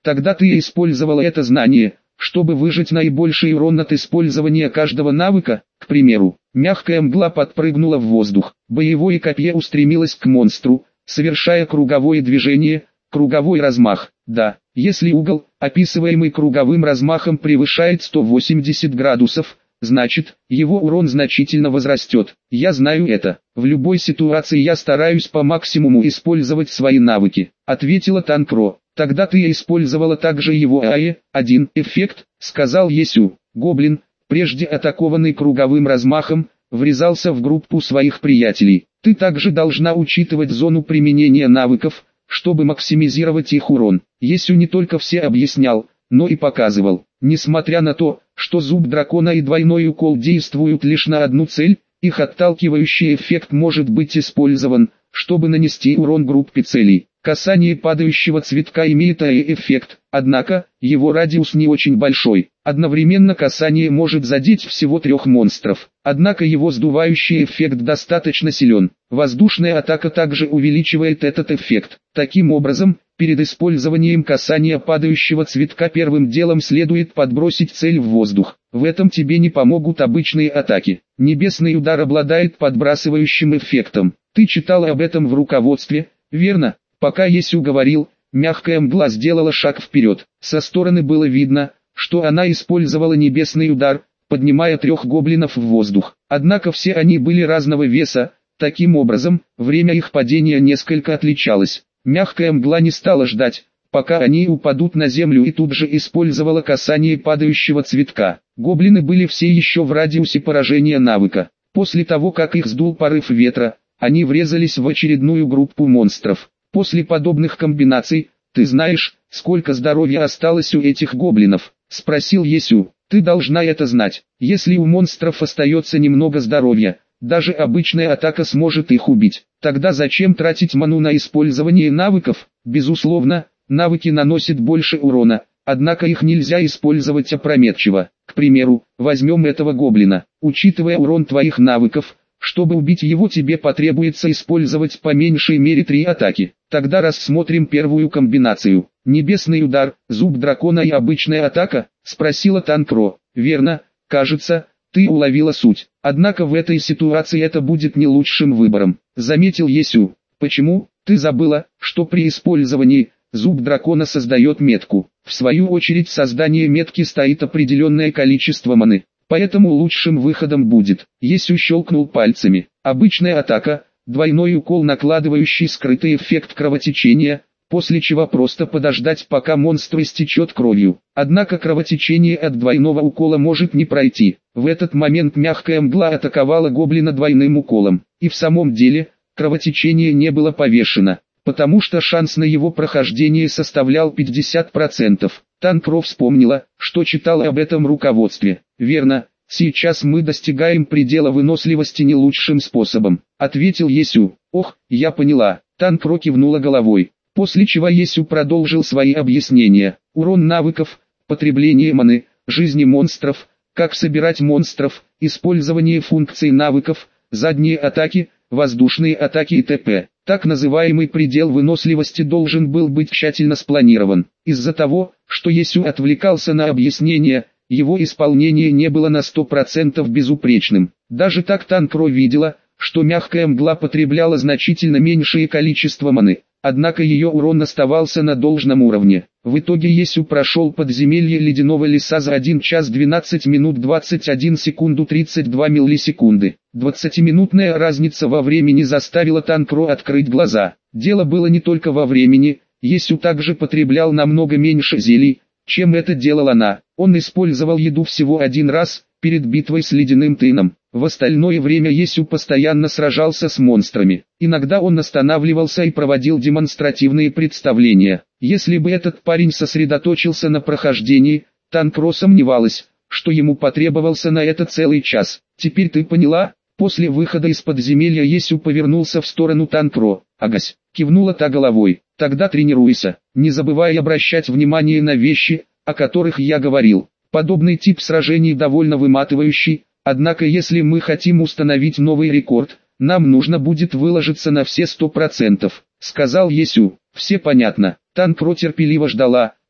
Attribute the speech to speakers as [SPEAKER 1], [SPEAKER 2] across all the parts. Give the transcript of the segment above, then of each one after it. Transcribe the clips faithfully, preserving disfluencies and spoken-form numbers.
[SPEAKER 1] Тогда ты использовала это знание, чтобы выжать наибольший урон от использования каждого навыка. К примеру, мягкая мгла подпрыгнула в воздух, боевое копье устремилось к монстру, совершая круговое движение, круговой размах. Да, если угол, описываемый круговым размахом, превышает сто восемьдесят градусов, значит, его урон значительно возрастет. Я знаю это. В любой ситуации я стараюсь по максимуму использовать свои навыки, ответила Танкро. Тогда ты использовала также его АЭ, один эффект, сказал Есю. Гоблин, прежде атакованный круговым размахом, врезался в группу своих приятелей. Ты также должна учитывать зону применения навыков, чтобы максимизировать их урон. Есю не только все объяснял, но и показывал. Несмотря на то, что зуб дракона и двойной укол действуют лишь на одну цель, их отталкивающий эффект может быть использован, чтобы нанести урон группе целей. Касание падающего цветка имеет АЭ-эффект, однако, его радиус не очень большой. Одновременно касание может задеть всего трех монстров, однако его сдувающий эффект достаточно силен. Воздушная атака также увеличивает этот эффект. Таким образом, перед использованием касания падающего цветка первым делом следует подбросить цель в воздух. В этом тебе не помогут обычные атаки. Небесный удар обладает подбрасывающим эффектом. Ты читала об этом в руководстве, верно? Пока Есю говорил, мягкая мгла сделала шаг вперед. Со стороны было видно, что она использовала небесный удар, поднимая трех гоблинов в воздух. Однако все они были разного веса, таким образом, время их падения несколько отличалось. Мягкая мгла не стала ждать, пока они упадут на землю, и тут же использовала касание падающего цветка. Гоблины были все еще в радиусе поражения навыка. После того, как их сдул порыв ветра, они врезались в очередную группу монстров. После подобных комбинаций, ты знаешь, сколько здоровья осталось у этих гоблинов? Спросил Есю. Ты должна это знать. Если у монстров остается немного здоровья, даже обычная атака сможет их убить. Тогда зачем тратить ману на использование навыков? Безусловно, навыки наносят больше урона, однако их нельзя использовать опрометчиво. К примеру, возьмем этого гоблина. Учитывая урон твоих навыков, чтобы убить его, тебе потребуется использовать по меньшей мере три атаки. Тогда рассмотрим первую комбинацию. Небесный удар, зуб дракона и обычная атака, спросила Танкро. Верно, кажется, ты уловила суть. Однако в этой ситуации это будет не лучшим выбором, заметил Есю. Почему? Ты забыла, что при использовании зуб дракона создает метку. В свою очередь, создание метки стоит определенное количество маны. Поэтому лучшим выходом будет, Есю щелкнул пальцами, обычная атака, двойной укол, накладывающий скрытый эффект кровотечения, после чего просто подождать, пока монстр истечет кровью. Однако кровотечение от двойного укола может не пройти. В этот момент мягкая мгла атаковала гоблина двойным уколом, и в самом деле, кровотечение не было повешено, потому что шанс на его прохождение составлял пятьдесят процентов. Танкро вспомнила, что читала об этом руководстве. Верно, сейчас мы достигаем предела выносливости не лучшим способом, ответил Есю. Ох, я поняла. Танкро кивнула головой, после чего Есю продолжил свои объяснения. Урон навыков, потребление маны, жизни монстров, как собирать монстров, использование функций навыков, задние атаки, воздушные атаки и т.п. Так называемый предел выносливости должен был быть тщательно спланирован. Из-за того, что Есю отвлекался на объяснение, его исполнение не было на сто процентов безупречным. Даже так Танкро видела, что мягкая мгла потребляла значительно меньшее количество маны, однако ее урон оставался на должном уровне. В итоге Есю прошел подземелье ледяного леса за один час двенадцать минут двадцать одну секунду тридцать два миллисекунды. Двадцатиминутная разница во времени заставила Танкро открыть глаза. Дело было не только во времени, Есю также потреблял намного меньше зелий, чем это делала она. Он использовал еду всего один раз, перед битвой с ледяным тыном. В остальное время Есю постоянно сражался с монстрами. Иногда он останавливался и проводил демонстративные представления. Если бы этот парень сосредоточился на прохождении, Танкро сомневалась, что ему потребовался на это целый час. Теперь ты поняла? После выхода из подземелья Есю повернулся в сторону Танкро. Агась, кивнула та головой. Тогда тренируйся, не забывай обращать внимание на вещи, о которых я говорил. Подобный тип сражений довольно выматывающий, однако если мы хотим установить новый рекорд, нам нужно будет выложиться на все сто процентов, сказал Есю. Все понятно. Танкро терпеливо ждала,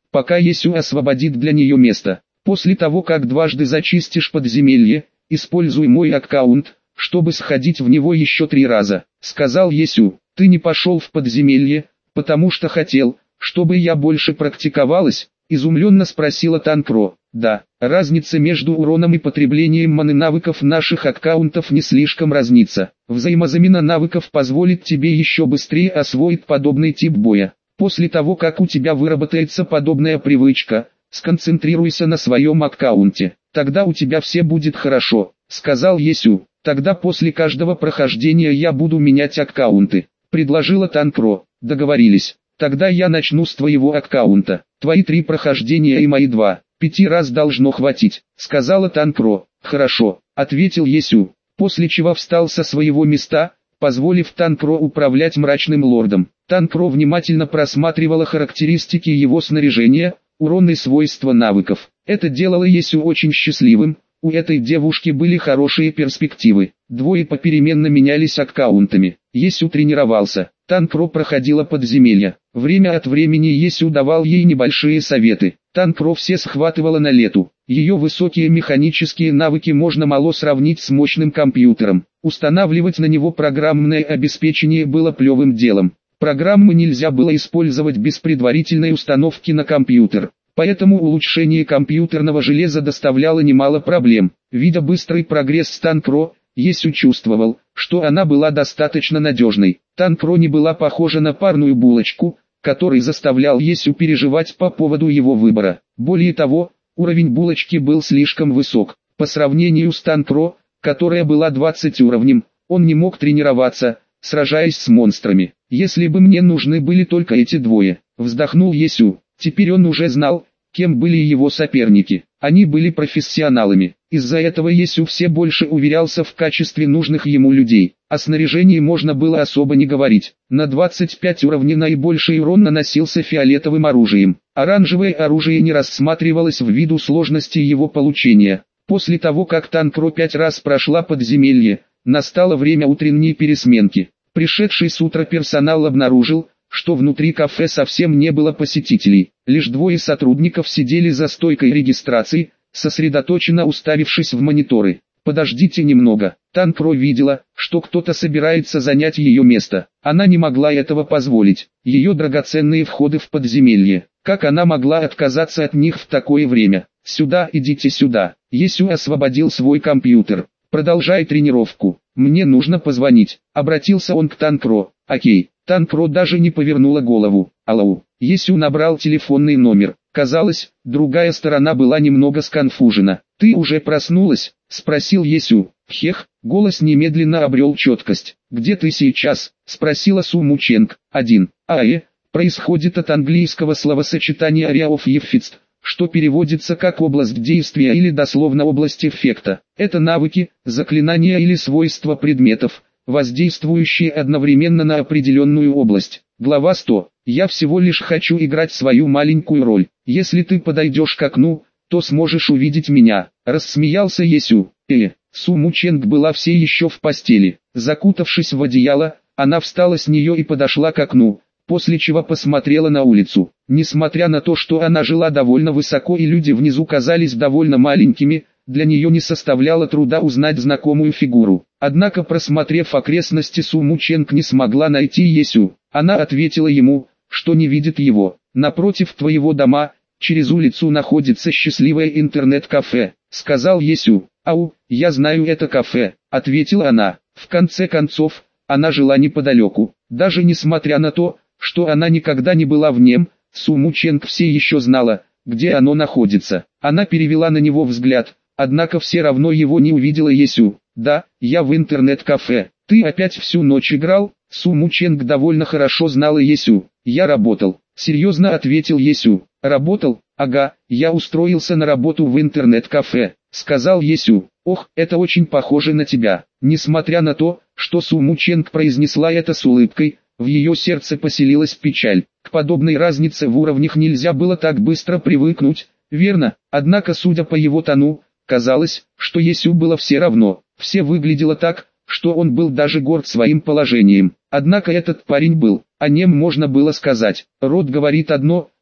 [SPEAKER 1] пока Есю освободит для нее место. После того, как дважды зачистишь подземелье, используй мой аккаунт, чтобы сходить в него еще три раза, сказал Есю. Ты не пошел в подземелье, потому что хотел, чтобы я больше практиковалась, изумленно спросила Танкро. Да, разница между уроном и потреблением маны навыков наших аккаунтов не слишком разнится. Взаимозамена навыков позволит тебе еще быстрее освоить подобный тип боя. После того, как у тебя выработается подобная привычка, сконцентрируйся на своем аккаунте. Тогда у тебя все будет хорошо, сказал Есю. Тогда после каждого прохождения я буду менять аккаунты, предложила Танкро. Договорились. Тогда я начну с твоего аккаунта. Твои три прохождения и мои два. Пяти раз должно хватить, сказала Танкро. Хорошо, ответил Есю, после чего встал со своего места, позволив Танкро управлять мрачным лордом. Танкро внимательно просматривала характеристики его снаряжения, урон и свойства навыков. Это делало Есю очень счастливым. У этой девушки были хорошие перспективы. Двое попеременно менялись аккаунтами. Есю тренировался. Танкро проходила подземелья. Время от времени Есю давал ей небольшие советы. Танкро все схватывала на лету. Ее высокие механические навыки можно мало сравнить с мощным компьютером. Устанавливать на него программное обеспечение было плевым делом. Программы нельзя было использовать без предварительной установки на компьютер. Поэтому улучшение компьютерного железа доставляло немало проблем. Видя быстрый прогресс Танкро, Есю чувствовал, что она была достаточно надежной. Танкро не была похожа на парную булочку, который заставлял Есю переживать по поводу его выбора. Более того, уровень булочки был слишком высок. По сравнению с Танкро, которая была двадцать уровнем, он не мог тренироваться, сражаясь с монстрами. Если бы мне нужны были только эти двое, вздохнул Есю. Теперь он уже знал, кем были его соперники. Они были профессионалами. Из-за этого Есю все больше уверялся в качестве нужных ему людей. О снаряжении можно было особо не говорить. На двадцать пять уровней наибольший урон наносился фиолетовым оружием. Оранжевое оружие не рассматривалось ввиду сложности его получения. После того, как Танкро пять раз прошла подземелье, настало время утренней пересменки. Пришедший с утра персонал обнаружил, что внутри кафе совсем не было посетителей. Лишь двое сотрудников сидели за стойкой регистрации, сосредоточенно уставившись в мониторы. «Подождите немного». Танкро видела, что кто-то собирается занять ее место. Она не могла этого позволить. Ее драгоценные входы в подземелье. Как она могла отказаться от них в такое время? «Сюда, идите сюда». Есю освободил свой компьютер. «Продолжай тренировку. Мне нужно позвонить». Обратился он к Танкро. «Окей». Танкро даже не повернула голову. «Алло». Есю набрал телефонный номер. Казалось, другая сторона была немного сконфужена. «Ты уже проснулась?» — спросил Есю. «Хех». Голос немедленно обрел четкость. «Где ты сейчас?» — спросила Су Мученг. «Один. АЭ» происходит от английского словосочетания «area of effect», что переводится как «область действия» или дословно «область эффекта». Это навыки, заклинания или свойства предметов, воздействующие одновременно на определенную область. Глава сто. Я всего лишь хочу играть свою маленькую роль. Если ты подойдешь к окну, то сможешь увидеть меня. Рассмеялся Есю. Э, Су Мученг была все еще в постели. Закутавшись в одеяло, она встала с нее и подошла к окну, после чего посмотрела на улицу. Несмотря на то, что она жила довольно высоко и люди внизу казались довольно маленькими, для нее не составляло труда узнать знакомую фигуру. Однако, просмотрев окрестности, Су Мученг не смогла найти Есю. Она ответила ему, что не видит его. «Напротив твоего дома, через улицу находится счастливое интернет-кафе», — сказал Есю. «Ау, я знаю это кафе», — ответила она. В конце концов, она жила неподалеку. Даже несмотря на то, что она никогда не была в нем, Су Мученг все еще знала, где оно находится. Она перевела на него взгляд, однако все равно его не увидела Есю. «Да, я в интернет-кафе. Ты опять всю ночь играл?» Су Мученг довольно хорошо знала Есю. «Я работал», — серьезно ответил Есю. «Работал? Ага, я устроился на работу в интернет-кафе», — сказал Есю. «Ох, это очень похоже на тебя». Несмотря на то, что Су Мученг произнесла это с улыбкой, в ее сердце поселилась печаль. К подобной разнице в уровнях нельзя было так быстро привыкнуть, верно? Однако, судя по его тону, казалось, что Есю было все равно. Все выглядело так, что он был даже горд своим положением. Однако этот парень был, о нем можно было сказать. Рот говорит одно,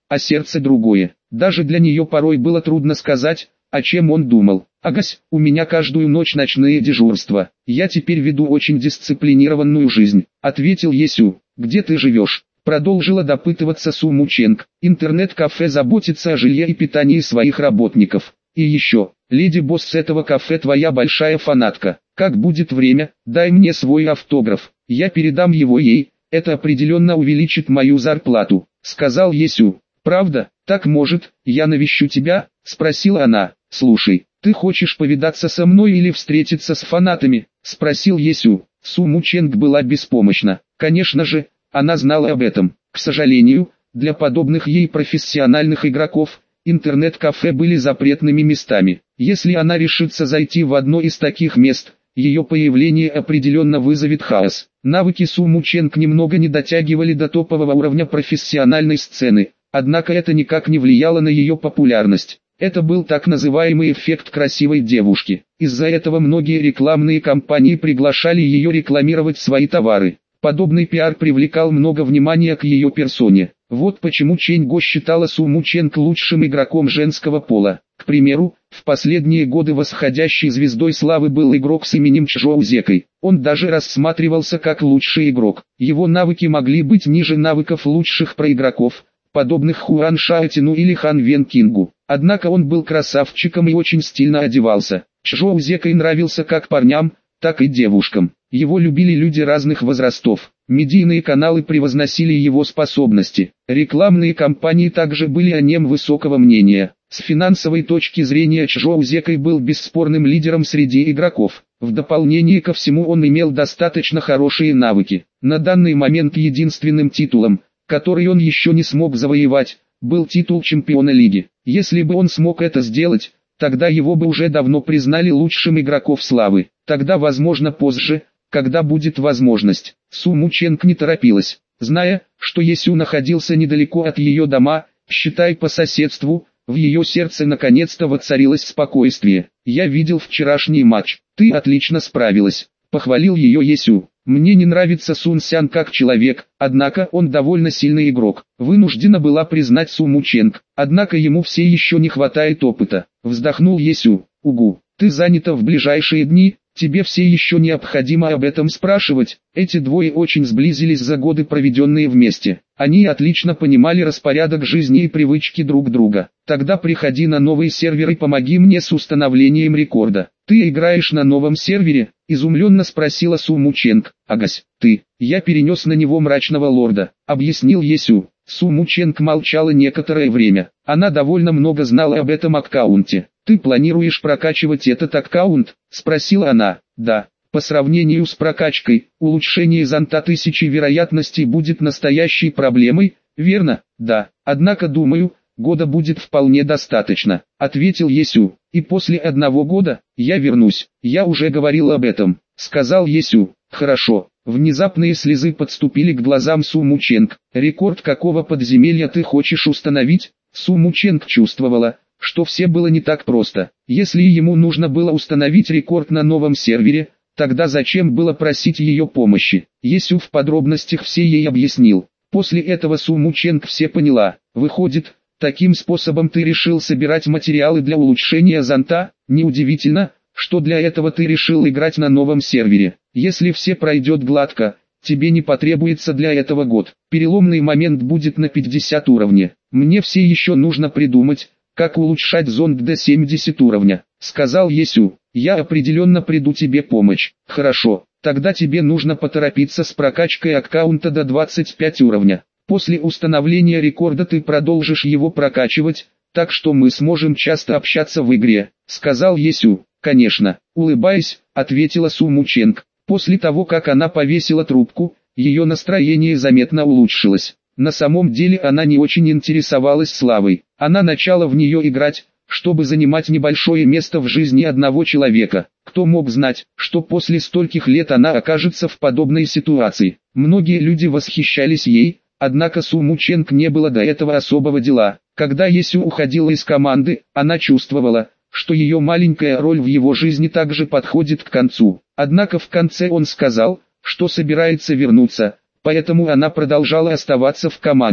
[SPEAKER 1] а сердце другое. Даже для нее порой было трудно сказать, о чем он думал. «Агась, у меня каждую ночь ночные дежурства. Я теперь веду очень дисциплинированную жизнь», — ответил Есю. «Где ты живешь?» — продолжила допытываться Су Мученг. «Интернет-кафе заботится о жилье и питании своих работников. И еще, леди-босс этого кафе твоя большая фанатка. Как будет время, дай мне свой автограф. Я передам его ей, это определенно увеличит мою зарплату», — сказал Есю. «Правда, так может, я навещу тебя?» — спросила она. «Слушай, ты хочешь повидаться со мной или встретиться с фанатами?» — спросил Есю. Су Мученг была беспомощна. Конечно же, она знала об этом. К сожалению, для подобных ей профессиональных игроков, интернет-кафе были запретными местами. Если она решится зайти в одно из таких мест, ее появление определенно вызовет хаос. Навыки Су Мученг немного не дотягивали до топового уровня профессиональной сцены, однако это никак не влияло на ее популярность. Это был так называемый эффект красивой девушки. Из-за этого многие рекламные компании приглашали ее рекламировать свои товары. Подобный пиар привлекал много внимания к ее персоне. Вот почему Чэнь Го считала Су Мученг лучшим игроком женского пола. К примеру, в последние годы восходящей звездой славы был игрок с именем Чжоу Зекой. Он даже рассматривался как лучший игрок. Его навыки могли быть ниже навыков лучших проигроков, подобных Хуан Шаотину или Хан Вен Кингу. Однако он был красавчиком и очень стильно одевался. Чжоу Зекой нравился как парням, так и девушкам. Его любили люди разных возрастов. Медийные каналы превозносили его способности. Рекламные кампании также были о нем высокого мнения. С финансовой точки зрения Чжоу Зекой был бесспорным лидером среди игроков. В дополнение ко всему он имел достаточно хорошие навыки. На данный момент единственным титулом, который он еще не смог завоевать, был титул чемпиона лиги. Если бы он смог это сделать, тогда его бы уже давно признали лучшим игроком славы. Тогда, возможно, позже, когда будет возможность. Су Мученг не торопилась. Зная, что Есю находился недалеко от ее дома, считай по соседству, в ее сердце наконец-то воцарилось спокойствие. «Я видел вчерашний матч. Ты отлично справилась», — похвалил ее Есю. «Мне не нравится Сун Сян как человек, однако он довольно сильный игрок», вынуждена была признать Су Мученг. «Однако ему все еще не хватает опыта», вздохнул Есю. «Угу, ты занята в ближайшие дни, тебе все еще необходимо об этом спрашивать». Эти двое очень сблизились за годы, проведенные вместе. Они отлично понимали распорядок жизни и привычки друг друга. «Тогда приходи на новый сервер и помоги мне с установлением рекорда». «Ты играешь на новом сервере?» — изумленно спросила Су Мученг. «Агась, ты». «Я перенес на него мрачного лорда», — объяснил Есю. Су Мученг молчала некоторое время. Она довольно много знала об этом аккаунте. «Ты планируешь прокачивать этот аккаунт?» — спросила она. «Да. По сравнению с прокачкой, улучшение зонта тысячи вероятностей будет настоящей проблемой, верно?» «Да. Однако думаю, года будет вполне достаточно», — ответил Есю. «И после одного года, я вернусь». «Я уже говорил об этом», — сказал Есю. «Хорошо». Внезапные слезы подступили к глазам Су Мученг. «Рекорд какого подземелья ты хочешь установить?» Су Мученг чувствовала, что все было не так просто. Если ему нужно было установить рекорд на новом сервере, тогда зачем было просить ее помощи? Есю в подробностях все ей объяснил. После этого Су Мученг все поняла. «Выходит, таким способом ты решил собирать материалы для улучшения зонта? Неудивительно, что для этого ты решил играть на новом сервере. Если все пройдет гладко, тебе не потребуется для этого год. Переломный момент будет на пятьдесят уровне. Мне все еще нужно придумать, как улучшать зонд до семьдесят уровня», — сказал Есю. «Я определенно приду тебе помочь». «Хорошо, тогда тебе нужно поторопиться с прокачкой аккаунта до двадцать пять уровня. После установления рекорда ты продолжишь его прокачивать, так что мы сможем часто общаться в игре», — сказал Есю. «Конечно», — улыбаясь, ответила Су Мученг. После того, как она повесила трубку, ее настроение заметно улучшилось. На самом деле она не очень интересовалась славой. Она начала в нее играть, чтобы занимать небольшое место в жизни одного человека. Кто мог знать, что после стольких лет она окажется в подобной ситуации? Многие люди восхищались ей, однако Су Мученг не было до этого особого дела. Когда Есю уходила из команды, она чувствовала, что ее маленькая роль в его жизни также подходит к концу. Однако в конце он сказал, что собирается вернуться, поэтому она продолжала оставаться в команде.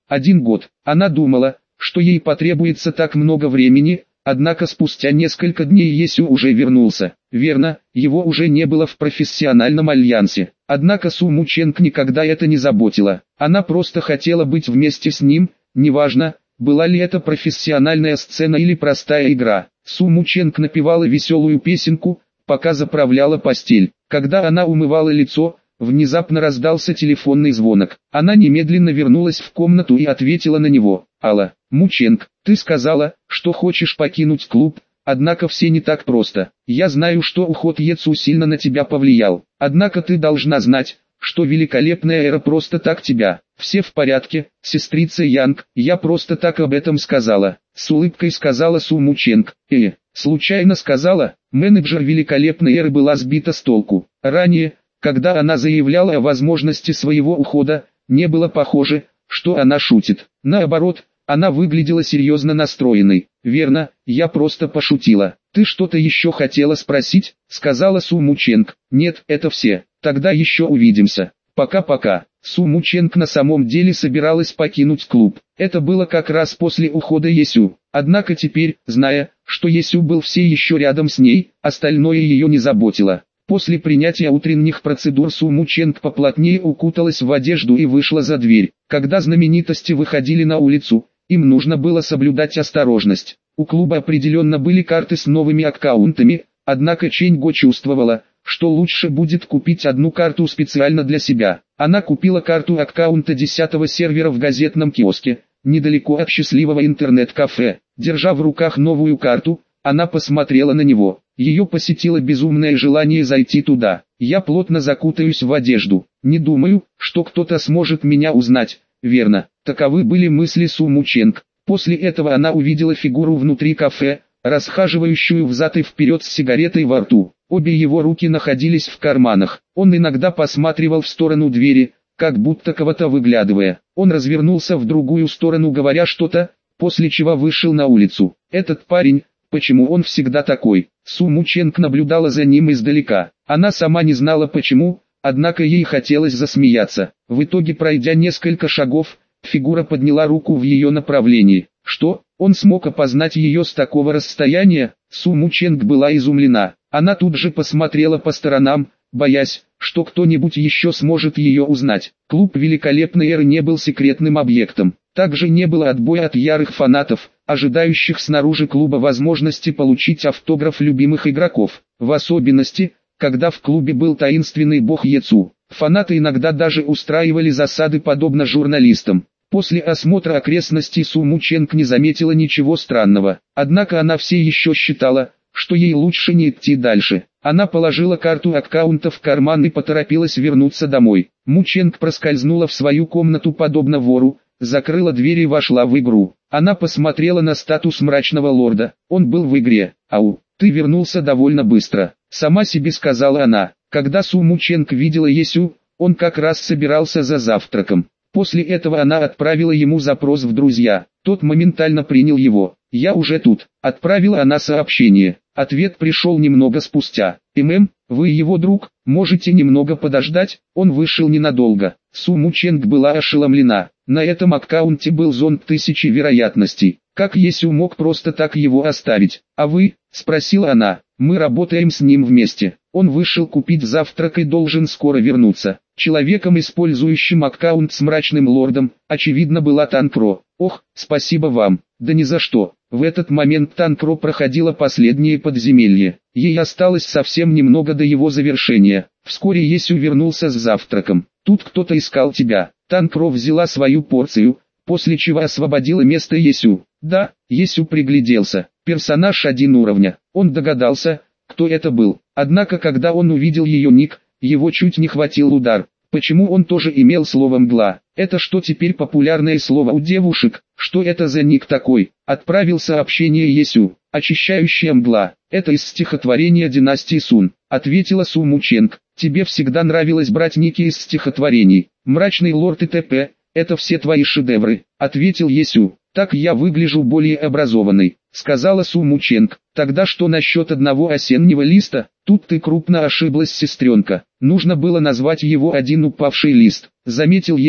[SPEAKER 1] Один год. Она думала, что ей потребуется так много времени, однако спустя несколько дней Есю уже вернулся. Верно, его уже не было в профессиональном альянсе. Однако Су Мученг никогда это не заботило. Она просто хотела быть вместе с ним, неважно, была ли это профессиональная сцена или простая игра. Су Мученг напевала веселую песенку, пока заправляла постель. Когда она умывала лицо, внезапно раздался телефонный звонок. Она немедленно вернулась в комнату и ответила на него. «Алло, Мученг, ты сказала, что хочешь покинуть клуб, однако все не так просто. Я знаю, что уход Ецу сильно на тебя повлиял. Однако ты должна знать, что великолепная эра просто так тебя. Все в порядке, сестрица Янг, я просто так об этом сказала». С улыбкой сказала Су Мученг. «Э, случайно сказала?» Менеджер великолепной эры была сбита с толку. Ранее, когда она заявляла о возможности своего ухода, не было похоже, что она шутит. Наоборот, она выглядела серьезно настроенной. «Верно, я просто пошутила. Ты что-то еще хотела спросить?» — сказала Су Мученг. «Нет, это все. Тогда еще увидимся. Пока-пока». Су Мученг на самом деле собиралась покинуть клуб. Это было как раз после ухода Есю. Однако теперь, зная, что Есю был все еще рядом с ней, остальное ее не заботило. После принятия утренних процедур Су Мученг поплотнее укуталась в одежду и вышла за дверь. Когда знаменитости выходили на улицу, им нужно было соблюдать осторожность. У клуба определенно были карты с новыми аккаунтами, однако Чэнь Го чувствовала, что лучше будет купить одну карту специально для себя. Она купила карту аккаунта десятого сервера в газетном киоске, недалеко от счастливого интернет-кафе. Держа в руках новую карту, она посмотрела на него. Ее посетило безумное желание зайти туда. «Я плотно закутаюсь в одежду. Не думаю, что кто-то сможет меня узнать». Верно, таковы были мысли Су Мученг. После этого она увидела фигуру внутри кафе, расхаживающую взад и вперед с сигаретой во рту. Обе его руки находились в карманах. Он иногда посматривал в сторону двери, как будто кого-то выглядывая. Он развернулся в другую сторону, говоря что-то, после чего вышел на улицу. Этот парень, почему он всегда такой? Су Мученг наблюдала за ним издалека. Она сама не знала почему, однако ей хотелось засмеяться. В итоге, пройдя несколько шагов, фигура подняла руку в ее направлении. Что? Он смог опознать ее с такого расстояния? Су Мученг была изумлена. Она тут же посмотрела по сторонам, боясь, что кто-нибудь еще сможет ее узнать. Клуб великолепной эры не был секретным объектом. Также не было отбоя от ярых фанатов, ожидающих снаружи клуба возможности получить автограф любимых игроков. В особенности, когда в клубе был таинственный бог Ецу. Фанаты иногда даже устраивали засады подобно журналистам. После осмотра окрестностей Су Мученг не заметила ничего странного. Однако она все еще считала, что ей лучше не идти дальше. Она положила карту аккаунта в карман и поторопилась вернуться домой. Мученг проскользнула в свою комнату подобно вору, закрыла дверь и вошла в игру. Она посмотрела на статус мрачного лорда. Он был в игре. «Ау, ты вернулся довольно быстро», — сама себе сказала она. Когда Су Мученг видела Есю, он как раз собирался за завтраком. После этого она отправила ему запрос в друзья. Тот моментально принял его. «Я уже тут», — отправила она сообщение. Ответ пришел немного спустя. «ММ, вы его друг, можете немного подождать?» Он вышел ненадолго. Су Мученг была ошеломлена. На этом аккаунте был зонд тысячи вероятностей. Как Есю мог просто так его оставить? «А вы?» — спросила она. «Мы работаем с ним вместе. Он вышел купить завтрак и должен скоро вернуться». Человеком, использующим аккаунт с мрачным лордом, очевидно была Танкро. «Ох, спасибо вам». «Да ни за что». В этот момент Танкро проходила последнее подземелье. Ей осталось совсем немного до его завершения. Вскоре Есю вернулся с завтраком. «Тут кто-то искал тебя». Танкро взяла свою порцию, после чего освободила место Есю. «Да», Есю пригляделся. Персонаж один уровня. Он догадался, кто это был. Однако когда он увидел ее ник, его чуть не хватил удар. Почему он тоже имел слово «мгла»? Это что, теперь популярное слово у девушек? Что это за ник такой? Отправил сообщение Есю. «Очищающая мгла». Это из стихотворения династии Сун. Ответила Су Мученг. «Тебе всегда нравилось брать ники из стихотворений. Мрачный лорд и т.п. Это все твои шедевры», — ответил Есю. «Так я выгляжу более образованной», — сказала Су Мученг. «Тогда что насчет одного осеннего листа? Тут ты крупно ошиблась, сестренка. Нужно было назвать его один упавший лист», — заметил Есю.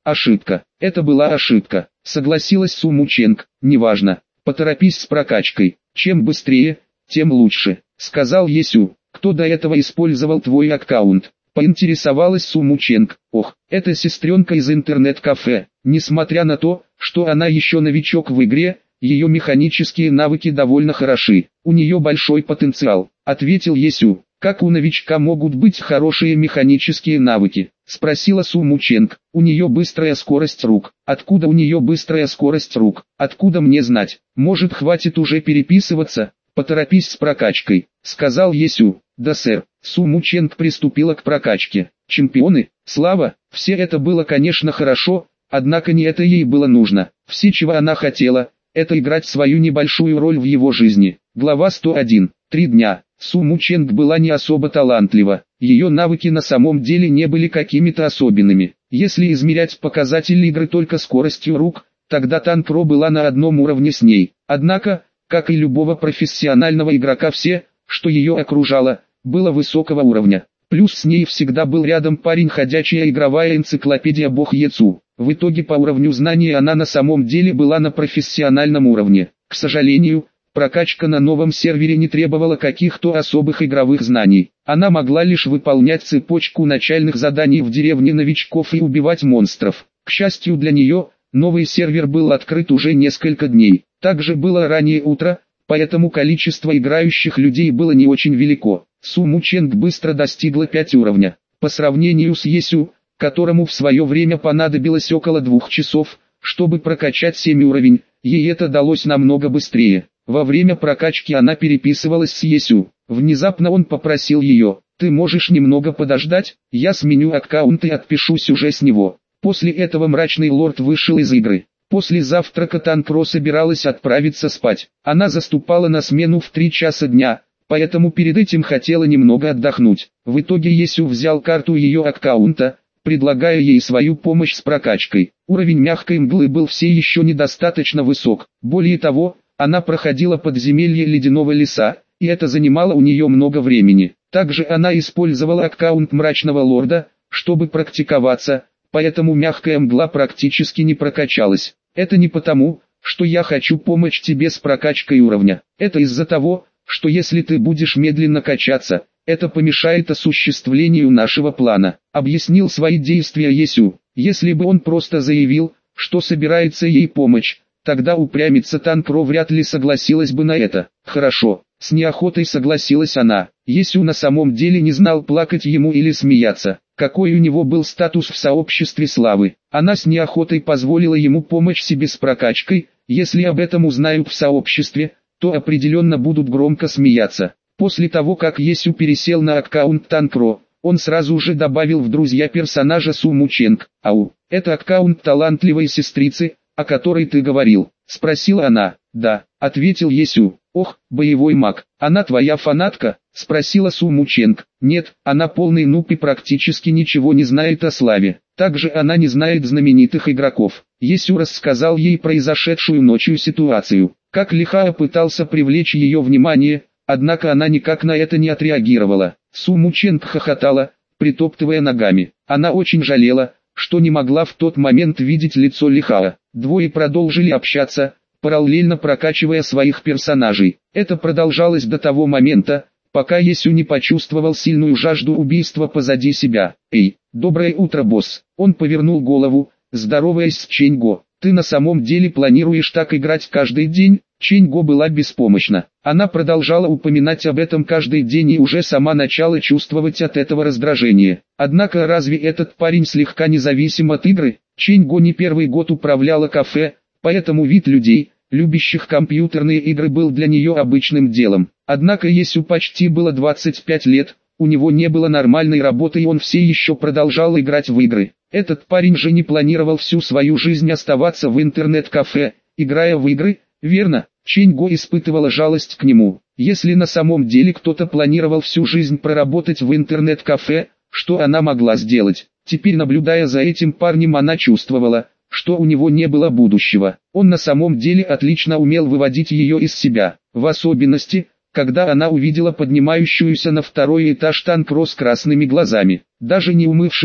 [SPEAKER 1] Ошибка. Это была ошибка. Согласилась Су Мученг. Неважно. Поторопись с прокачкой. Чем быстрее, тем лучше. Сказал Есю. Кто до этого использовал твой аккаунт? Поинтересовалась Су Мученг. Ох, это сестренка из интернет-кафе. Несмотря на то, что она еще новичок в игре, ее механические навыки довольно хороши. У нее большой потенциал, ответил Есю. Как у новичка могут быть хорошие механические навыки? Спросила Су Мученг. У нее быстрая скорость рук. Откуда у нее быстрая скорость рук? Откуда мне знать? Может, хватит уже переписываться? Поторопись с прокачкой, сказал Есю. Да, сэр. Су Мученг приступила к прокачке. Чемпионы, слава, все это было, конечно, хорошо, однако не это ей было нужно. Все, чего она хотела, это играть свою небольшую роль в его жизни. Глава сто один. Три дня. Су Мученг была не особо талантлива. Ее навыки на самом деле не были какими-то особенными. Если измерять показатели игры только скоростью рук, тогда Танкро была на одном уровне с ней. Однако, как и любого профессионального игрока, все, что ее окружало, было высокого уровня. Плюс с ней всегда был рядом парень, ходячая игровая энциклопедия бог Ецу. В итоге по уровню знаний она на самом деле была на профессиональном уровне. К сожалению, прокачка на новом сервере не требовала каких-то особых игровых знаний. Она могла лишь выполнять цепочку начальных заданий в деревне новичков и убивать монстров. К счастью для нее, новый сервер был открыт уже несколько дней. Также было раннее утро, поэтому количество играющих людей было не очень велико. Су Мученг быстро достигла пять уровня. По сравнению с Есю, которому в свое время понадобилось около двух часов, чтобы прокачать семь уровень, ей это далось намного быстрее. Во время прокачки она переписывалась с Есю. Внезапно он попросил ее: «Ты можешь немного подождать, я сменю аккаунт и отпишусь уже с него». После этого мрачный лорд вышел из игры. После завтрака Танкро собиралась отправиться спать. Она заступала на смену в три часа дня, поэтому перед этим хотела немного отдохнуть. В итоге Есю взял карту ее аккаунта, предлагая ей свою помощь с прокачкой. Уровень мягкой мглы был все еще недостаточно высок. Более того, она проходила подземелье ледяного леса, и это занимало у нее много времени. Также она использовала аккаунт мрачного лорда, чтобы практиковаться, поэтому мягкая мгла практически не прокачалась. Это не потому, что я хочу помочь тебе с прокачкой уровня. Это из-за того, что если ты будешь медленно качаться, это помешает осуществлению нашего плана, объяснил свои действия Есю. Если бы он просто заявил, что собирается ей помочь, тогда упрямиться Танкро вряд ли согласилась бы на это. Хорошо, с неохотой согласилась она. Есю на самом деле не знал, плакать ему или смеяться. Какой у него был статус в сообществе славы. Она с неохотой позволила ему помочь себе с прокачкой. Если об этом узнают в сообществе, то определенно будут громко смеяться. После того, как Есю пересел на аккаунт Танкро, он сразу же добавил в друзья персонажа Су Мученг. «Ау, это аккаунт талантливой сестрицы, о которой ты говорил?» — спросила она. «Да», — ответил Есю. «Ох, боевой маг, она твоя фанатка?» — спросила Су Мученг. «Нет, она полный нуб и практически ничего не знает о славе. Также она не знает знаменитых игроков». Есю рассказал ей произошедшую ночью ситуацию. Как Лихая пытался привлечь ее внимание, однако она никак на это не отреагировала. Су Мученг хохотала, притоптывая ногами. Она очень жалела, что не могла в тот момент видеть лицо Лихая. Двое продолжили общаться, параллельно прокачивая своих персонажей. Это продолжалось до того момента, пока Есю не почувствовал сильную жажду убийства позади себя. «Эй, доброе утро, босс!» Он повернул голову, здороваясь с Ченьго. «Ты на самом деле планируешь так играть каждый день?» Ченьго была беспомощна. Она продолжала упоминать об этом каждый день и уже сама начала чувствовать от этого раздражение. Однако разве этот парень слегка независим от игры? Ченьго не первый год управляла кафе, поэтому вид людей, любящих компьютерные игры, был для нее обычным делом. Однако Есю почти было двадцать пять лет, у него не было нормальной работы и он все еще продолжал играть в игры. Этот парень же не планировал всю свою жизнь оставаться в интернет-кафе, играя в игры, верно? Ченьго испытывала жалость к нему. Если на самом деле кто-то планировал всю жизнь проработать в интернет-кафе, что она могла сделать? Теперь, наблюдая за этим парнем, она чувствовала, что у него не было будущего. Он на самом деле отлично умел выводить ее из себя. В особенности, когда она увидела поднимающуюся на второй этаж Танкро с красными глазами. Даже не умывшись,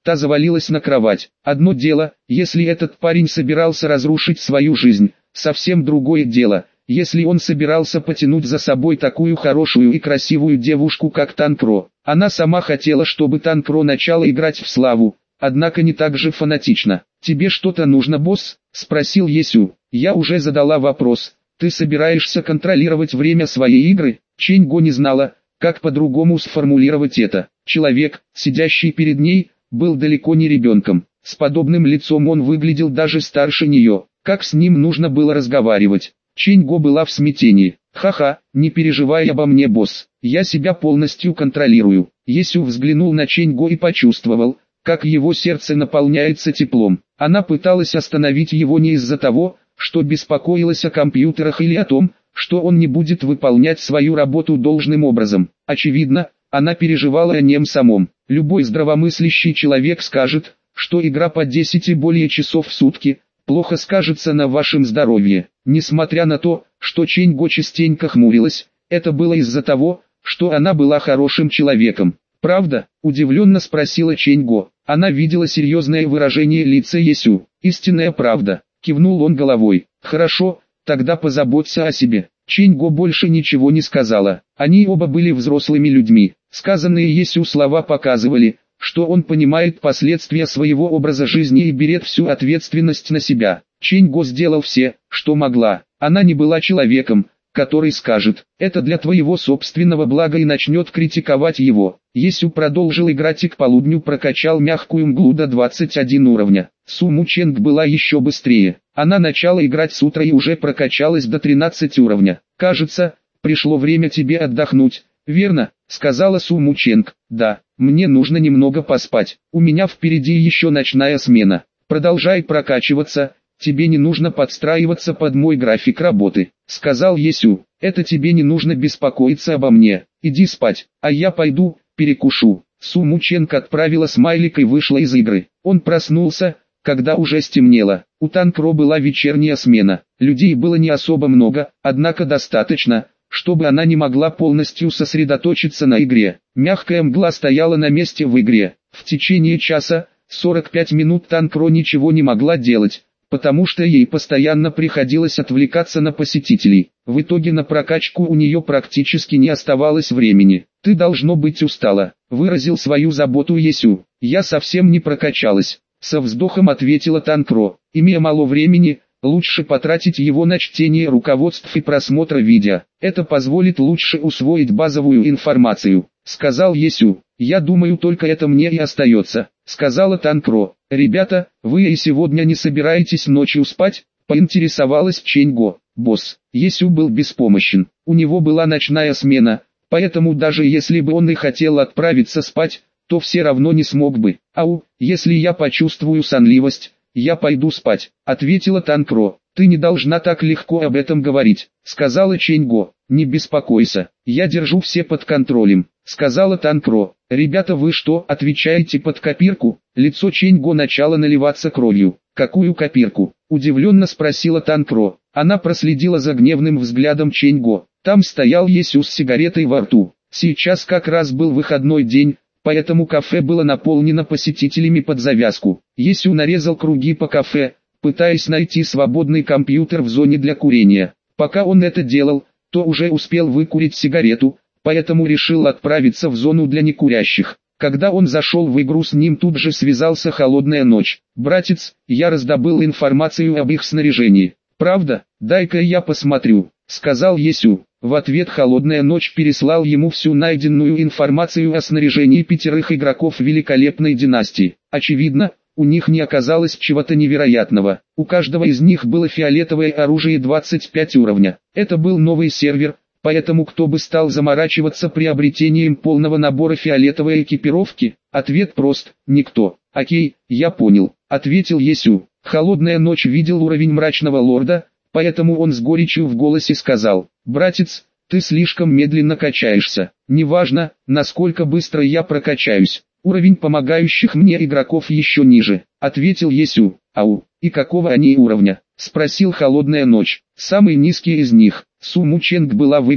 [SPEAKER 1] Та завалилась на кровать. Одно дело, если этот парень собирался разрушить свою жизнь, совсем другое дело, если он собирался потянуть за собой такую хорошую и красивую девушку, как Танкро. Она сама хотела, чтобы Танкро начала играть в славу, однако не так же фанатично. «Тебе что-то нужно, босс?» – спросил Есю. «Я уже задала вопрос. Ты собираешься контролировать время своей игры?» Чэнь Го не знала, как по-другому сформулировать это. Человек, сидящий перед ней, был далеко не ребенком. С подобным лицом он выглядел даже старше нее. Как с ним нужно было разговаривать? Чэнь Го была в смятении. «Ха-ха, не переживай обо мне, босс. Я себя полностью контролирую». Есю взглянул на Чэнь Го и почувствовал, как его сердце наполняется теплом. Она пыталась остановить его не из-за того, что беспокоилась о компьютерах или о том, что он не будет выполнять свою работу должным образом. Очевидно, она переживала о нем самом. Любой здравомыслящий человек скажет, что игра по десять и более часов в сутки плохо скажется на вашем здоровье. Несмотря на то, что Чэнь Го частенько хмурилась, это было из-за того, что она была хорошим человеком. «Правда?» – удивленно спросила Чэнь Го. Она видела серьезное выражение лица Есю. «Истинная правда», – кивнул он головой. «Хорошо, тогда позаботься о себе». Чэнь Го больше ничего не сказала. Они оба были взрослыми людьми. Сказанные Есю слова показывали, что он понимает последствия своего образа жизни и берет всю ответственность на себя. Чэнь Го сделал все, что могла. Она не была человеком, который скажет, это для твоего собственного блага и начнет критиковать его. Есю продолжил играть и к полудню прокачал мягкую мглу до двадцати одного уровня. Су Мученг была еще быстрее. Она начала играть с утра и уже прокачалась до тринадцати уровня. «Кажется, пришло время тебе отдохнуть, верно?» — сказала Су Мученг. «Да, мне нужно немного поспать. У меня впереди еще ночная смена. Продолжай прокачиваться. Тебе не нужно подстраиваться под мой график работы», — сказал Есю. «Это тебе не нужно беспокоиться обо мне. Иди спать, а я пойду, перекушу». Су Мученг отправила смайлик и вышла из игры. Он проснулся, когда уже стемнело. У Танкро была вечерняя смена. Людей было не особо много, однако достаточно, чтобы она не могла полностью сосредоточиться на игре. Мягкая мгла стояла на месте в игре. В течение часа, сорок пять минут Танкро ничего не могла делать, потому что ей постоянно приходилось отвлекаться на посетителей. В итоге на прокачку у нее практически не оставалось времени. «Ты должно быть устала», — выразил свою заботу Есю. «Я совсем не прокачалась», — со вздохом ответила Танкро. «Имея мало времени, лучше потратить его на чтение руководств и просмотра видео. Это позволит лучше усвоить базовую информацию», — сказал Есю. «Я думаю, только это мне и остается», — сказала Танкро. «Ребята, вы и сегодня не собираетесь ночью спать?» — поинтересовалась Чэнь Го. «Босс». Есю был беспомощен. У него была ночная смена, поэтому даже если бы он и хотел отправиться спать, то все равно не смог бы. «Ау, если я почувствую сонливость, я пойду спать», — ответила Танкро. «Ты не должна так легко об этом говорить», — сказала Чэнь Го. «Не беспокойся, я держу все под контролем», — сказала Танкро. «Ребята, вы что, отвечаете под копирку?» Лицо Чэнь Го начало наливаться кровью. «Какую копирку?» — удивленно спросила Танкро. Она проследила за гневным взглядом Чэнь Го. Там стоял Есю с сигаретой во рту. Сейчас как раз был выходной день, поэтому кафе было наполнено посетителями под завязку. Есю нарезал круги по кафе, пытаясь найти свободный компьютер в зоне для курения. Пока он это делал, то уже успел выкурить сигарету, поэтому решил отправиться в зону для некурящих. Когда он зашел в игру, с ним тут же связался Холодная Ночь. «Братец, я раздобыл информацию об их снаряжении». «Правда? Дай-ка я посмотрю», — сказал Есю. В ответ Холодная Ночь переслал ему всю найденную информацию о снаряжении пятерых игроков великолепной династии. Очевидно, у них не оказалось чего-то невероятного. У каждого из них было фиолетовое оружие двадцать пять уровня. Это был новый сервер, поэтому кто бы стал заморачиваться приобретением полного набора фиолетовой экипировки? Ответ прост: никто. «Окей, я понял», — ответил Есю. Холодная Ночь видел уровень Мрачного Лорда, поэтому он с горечью в голосе сказал: «Братец, ты слишком медленно качаешься. Неважно, насколько быстро я прокачаюсь. Уровень помогающих мне игроков еще ниже», — ответил Есю. «Ау, и какого они уровня?» — спросил Холодная Ночь. «Самый низкий из них». Су Мученг была в игре.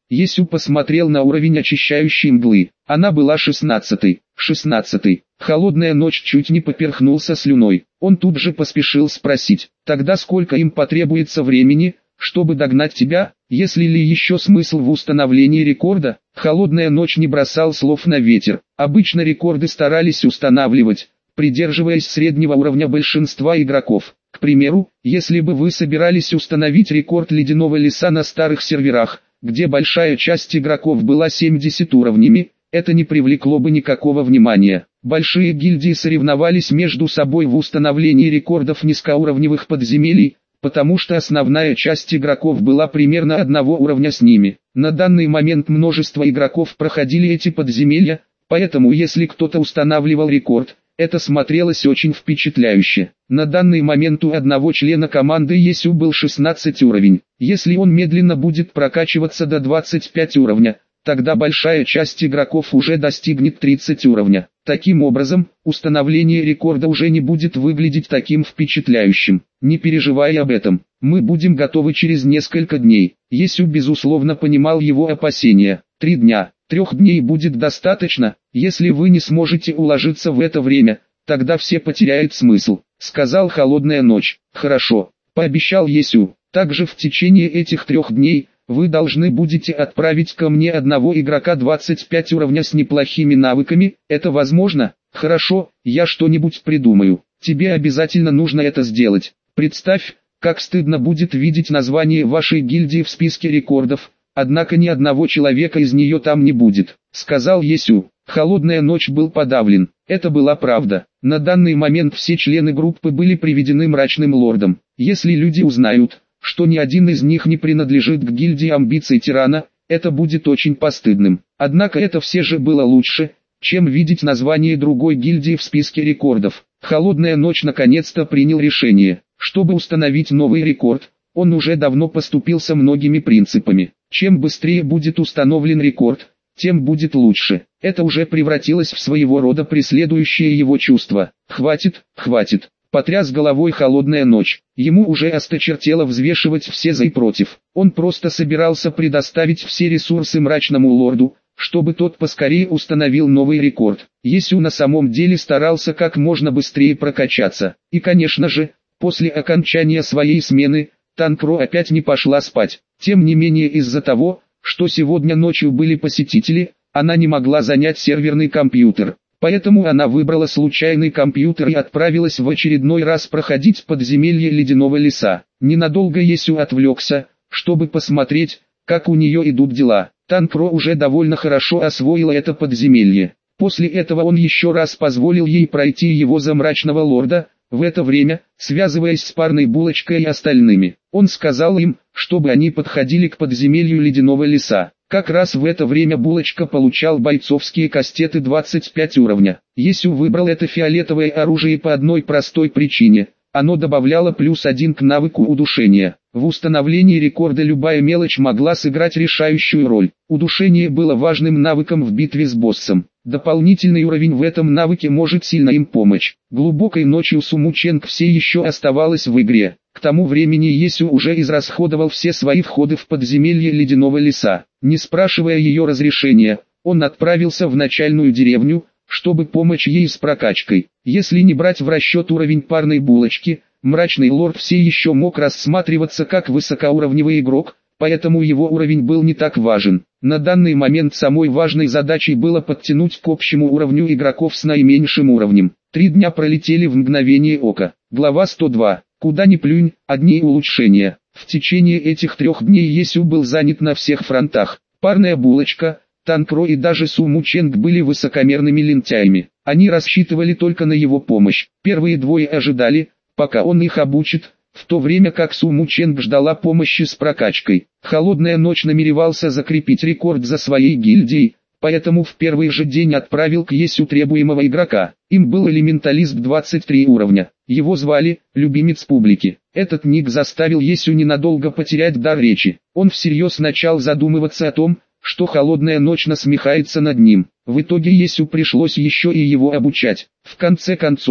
[SPEAKER 1] Есю посмотрел на уровень очищающей мглы. Она была шестнадцатой. шестнадцатой. Холодная ночь чуть не поперхнулся слюной. Он тут же поспешил спросить: тогда сколько им потребуется времени, чтобы догнать тебя? Если ли еще смысл в установлении рекорда? Холодная ночь не бросал слов на ветер. Обычно рекорды старались устанавливать, придерживаясь среднего уровня большинства игроков. К примеру, если бы вы собирались установить рекорд ледяного леса на старых серверах, где большая часть игроков была семьдесят уровнями, это не привлекло бы никакого внимания. Большие гильдии соревновались между собой в установлении рекордов низкоуровневых подземелий, потому что основная часть игроков была примерно одного уровня с ними. На данный момент множество игроков проходили эти подземелья, поэтому если кто-то устанавливал рекорд, это смотрелось очень впечатляюще. На данный момент у одного члена команды Есю был шестнадцатый уровень. Если он медленно будет прокачиваться до двадцать пятого уровня, тогда большая часть игроков уже достигнет тридцатого уровня. Таким образом, установление рекорда уже не будет выглядеть таким впечатляющим. Не переживай об этом, мы будем готовы через несколько дней. Есю безусловно понимал его опасения. Три дня, трех дней будет достаточно. Если вы не сможете уложиться в это время, тогда все потеряют смысл, сказал Холодная ночь. Хорошо, пообещал Есю. Также в течение этих трех дней вы должны будете отправить ко мне одного игрока двадцать пять уровня с неплохими навыками. Это возможно? Хорошо, я что-нибудь придумаю. Тебе обязательно нужно это сделать. Представь, как стыдно будет видеть название вашей гильдии в списке рекордов, однако ни одного человека из нее там не будет, сказал Есю. Холодная ночь был подавлен. Это была правда. На данный момент все члены группы были приведены мрачным лордом. Если люди узнают, что ни один из них не принадлежит к гильдии амбиций тирана, это будет очень постыдным. Однако это все же было лучше, чем видеть название другой гильдии в списке рекордов. Холодная ночь наконец-то принял решение. Чтобы установить новый рекорд, он уже давно поступился многими принципами. Чем быстрее будет установлен рекорд, тем будет лучше. Это уже превратилось в своего рода преследующее его чувство. Хватит, хватит. Потряс головой Холодная ночь. Ему уже осточертело взвешивать все за и против. Он просто собирался предоставить все ресурсы мрачному лорду, чтобы тот поскорее установил новый рекорд. Есю на самом деле старался как можно быстрее прокачаться. И конечно же, после окончания своей смены, Танкро опять не пошла спать. Тем не менее из-за того, что сегодня ночью были посетители, она не могла занять серверный компьютер. Поэтому она выбрала случайный компьютер и отправилась в очередной раз проходить подземелье ледяного леса. Ненадолго Есю отвлекся, чтобы посмотреть, как у нее идут дела. Танкро уже довольно хорошо освоила это подземелье. После этого он еще раз позволил ей пройти его за мрачного лорда. В это время, связываясь с парной булочкой и остальными, он сказал им, чтобы они подходили к подземелью ледяного леса. Как раз в это время булочка получал бойцовские кастеты двадцать пять уровня. Есю выбрал это фиолетовое оружие по одной простой причине. Оно добавляло плюс один к навыку удушения. В установлении рекорда любая мелочь могла сыграть решающую роль. Удушение было важным навыком в битве с боссом. Дополнительный уровень в этом навыке может сильно им помочь. Глубокой ночью Суму Ченг все еще оставалась в игре. К тому времени Есю уже израсходовал все свои входы в подземелье ледяного леса. Не спрашивая ее разрешения, он отправился в начальную деревню, чтобы помочь ей с прокачкой. Если не брать в расчет уровень парной булочки, мрачный лорд все еще мог рассматриваться как высокоуровневый игрок, поэтому его уровень был не так важен. На данный момент самой важной задачей было подтянуть к общему уровню игроков с наименьшим уровнем. Три дня пролетели в мгновение ока. Глава сто два. Куда ни плюнь, одни улучшения. В течение этих трех дней Есю был занят на всех фронтах. Парная булочка, Танкро и даже Суму Ченг были высокомерными лентяями. Они рассчитывали только на его помощь. Первые двое ожидали, пока он их обучит, в то время как Суму Ченг ждала помощи с прокачкой. Холодная ночь намеревался закрепить рекорд за своей гильдией, поэтому в первый же день отправил к Есю требуемого игрока. Им был элементалист двадцать три уровня. Его звали «Любимец публики». Этот ник заставил Есю ненадолго потерять дар речи. Он всерьез начал задумываться о том, что Холодная ночь насмехается над ним. В итоге Есю пришлось еще и его обучать. В конце концов,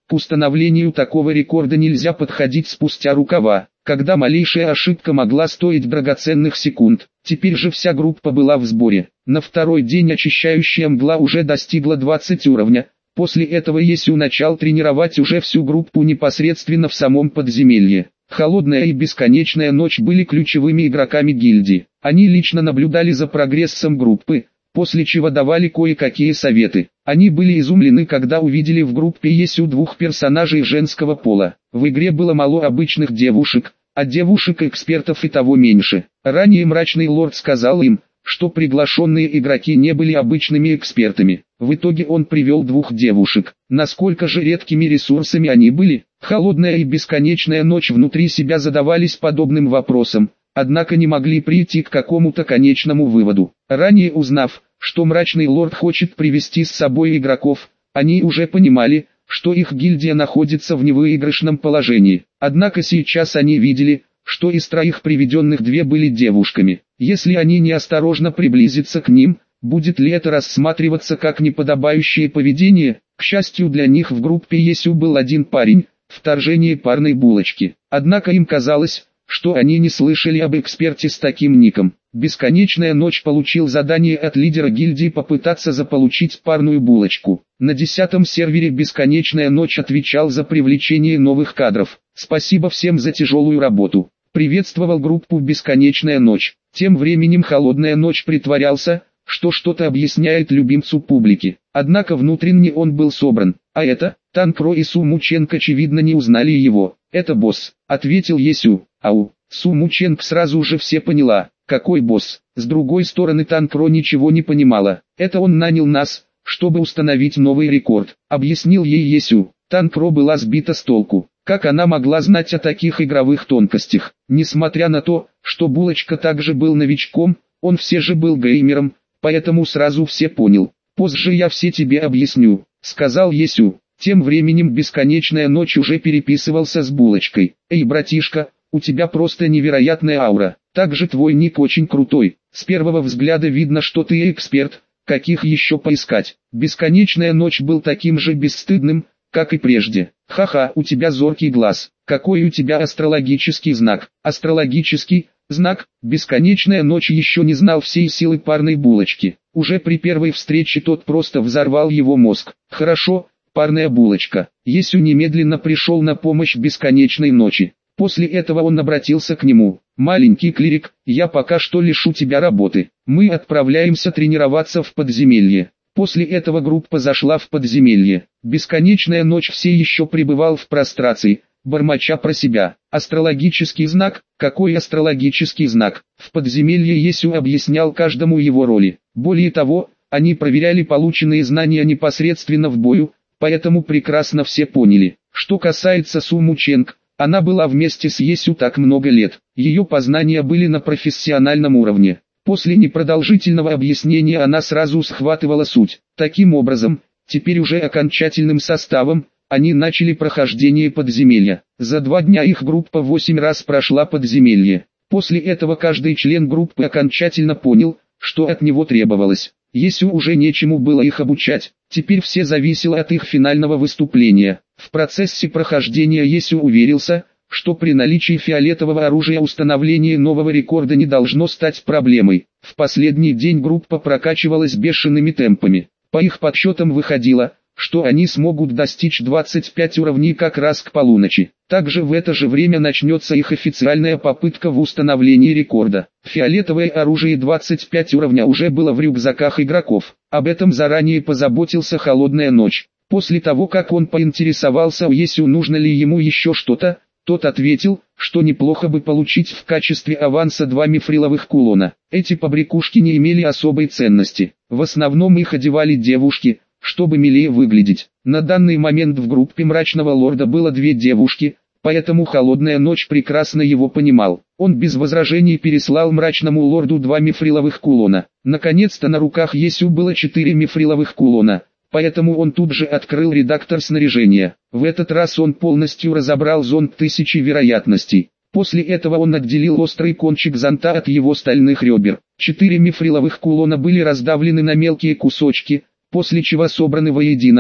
[SPEAKER 1] К установлению такого рекорда нельзя подходить спустя рукава, когда малейшая ошибка могла стоить драгоценных секунд. Теперь же вся группа была в сборе. На второй день очищающая мгла уже достигла двадцати уровня. После этого Есю начал тренировать уже всю группу непосредственно в самом подземелье. Холодная и бесконечная ночь были ключевыми игроками гильдии. Они лично наблюдали за прогрессом группы, после чего давали кое-какие советы. Они были изумлены, когда увидели в группе Есю двух персонажей женского пола. В игре было мало обычных девушек, а девушек-экспертов и того меньше. Ранее Мрачный Лорд сказал им, что приглашенные игроки не были обычными экспертами. В итоге он привел двух девушек. Насколько же редкими ресурсами они были? Холодная и бесконечная ночь внутри себя задавались подобным вопросом, однако не могли прийти к какому-то конечному выводу. Ранее узнав, что Мрачный Лорд хочет привести с собой игроков, они уже понимали, что их гильдия находится в невыигрышном положении. Однако сейчас они видели, что из троих приведенных две были девушками. Если они неосторожно приблизятся к ним, будет ли это рассматриваться как неподобающее поведение? К счастью для них в группе Есю был один парень, вторжение парной булочки. Однако им казалось, что они не слышали об эксперте с таким ником. Бесконечная ночь получил задание от лидера гильдии попытаться заполучить парную булочку. На десятом сервере Бесконечная ночь отвечал за привлечение новых кадров. Спасибо всем за тяжелую работу. Приветствовал группу Бесконечная ночь. Тем временем Холодная ночь притворялся, что что-то объясняет любимцу публики. Однако внутренне он был собран. А это, Танкро и Суму Ченг очевидно не узнали его. «Это босс», — ответил Есю. «Ау». Суму Ченг сразу же все поняла. «Какой босс?» С другой стороны Танкро ничего не понимала. «Это он нанял нас, чтобы установить новый рекорд», — объяснил ей Есю. Танкро была сбита с толку. Как она могла знать о таких игровых тонкостях? Несмотря на то, что Булочка также был новичком, он все же был геймером, поэтому сразу все понял. «Позже я все тебе объясню», — сказал Есю. Тем временем Бесконечная ночь уже переписывался с Булочкой. «Эй, братишка, у тебя просто невероятная аура. Также твой ник очень крутой. С первого взгляда видно, что ты эксперт, каких еще поискать». Бесконечная ночь был таким же бесстыдным, как и прежде. «Ха-ха, у тебя зоркий глаз. Какой у тебя астрологический знак?» «Астрологический знак?» Бесконечная ночь еще не знал всей силы парной булочки. Уже при первой встрече тот просто взорвал его мозг. «Хорошо, парная булочка». Есю немедленно пришел на помощь Бесконечной ночи. После этого он обратился к нему. «Маленький клирик, я пока что лишу тебя работы. Мы отправляемся тренироваться в подземелье». После этого группа зашла в подземелье. Бесконечная ночь все еще пребывал в прострации, бормоча про себя. Астрологический знак? Какой астрологический знак? В подземелье Есю объяснял каждому его роли. Более того, они проверяли полученные знания непосредственно в бою, поэтому прекрасно все поняли. Что касается Суму Ченг, она была вместе с Есю так много лет. Ее познания были на профессиональном уровне. После непродолжительного объяснения она сразу схватывала суть. Таким образом, теперь уже окончательным составом, они начали прохождение подземелья. За два дня их группа восемь раз прошла подземелье. После этого каждый член группы окончательно понял, что от него требовалось. Есю уже нечему было их обучать, теперь все зависело от их финального выступления. В процессе прохождения Есю уверился, что при наличии фиолетового оружия установление нового рекорда не должно стать проблемой. В последний день группа прокачивалась бешеными темпами. По их подсчетам выходило, что они смогут достичь двадцати пяти уровней как раз к полуночи. Также в это же время начнется их официальная попытка в установлении рекорда. Фиолетовое оружие двадцать пять уровня уже было в рюкзаках игроков. Об этом заранее позаботился Холодная ночь. После того, как он поинтересовался у Есю, нужно ли ему еще что-то, тот ответил, что неплохо бы получить в качестве аванса два мифриловых кулона. Эти побрякушки не имели особой ценности. В основном их одевали девушки, чтобы милее выглядеть. На данный момент в группе Мрачного Лорда было две девушки, поэтому Холодная ночь прекрасно его понимал. Он без возражений переслал Мрачному Лорду два мифриловых кулона. Наконец-то на руках Есю было четыре мифриловых кулона. Поэтому он тут же открыл редактор снаряжения. В этот раз он полностью разобрал зонд тысячи вероятностей. После этого он отделил острый кончик зонта от его стальных ребер. Четыре мифриловых кулона были раздавлены на мелкие кусочки, после чего собраны воедино.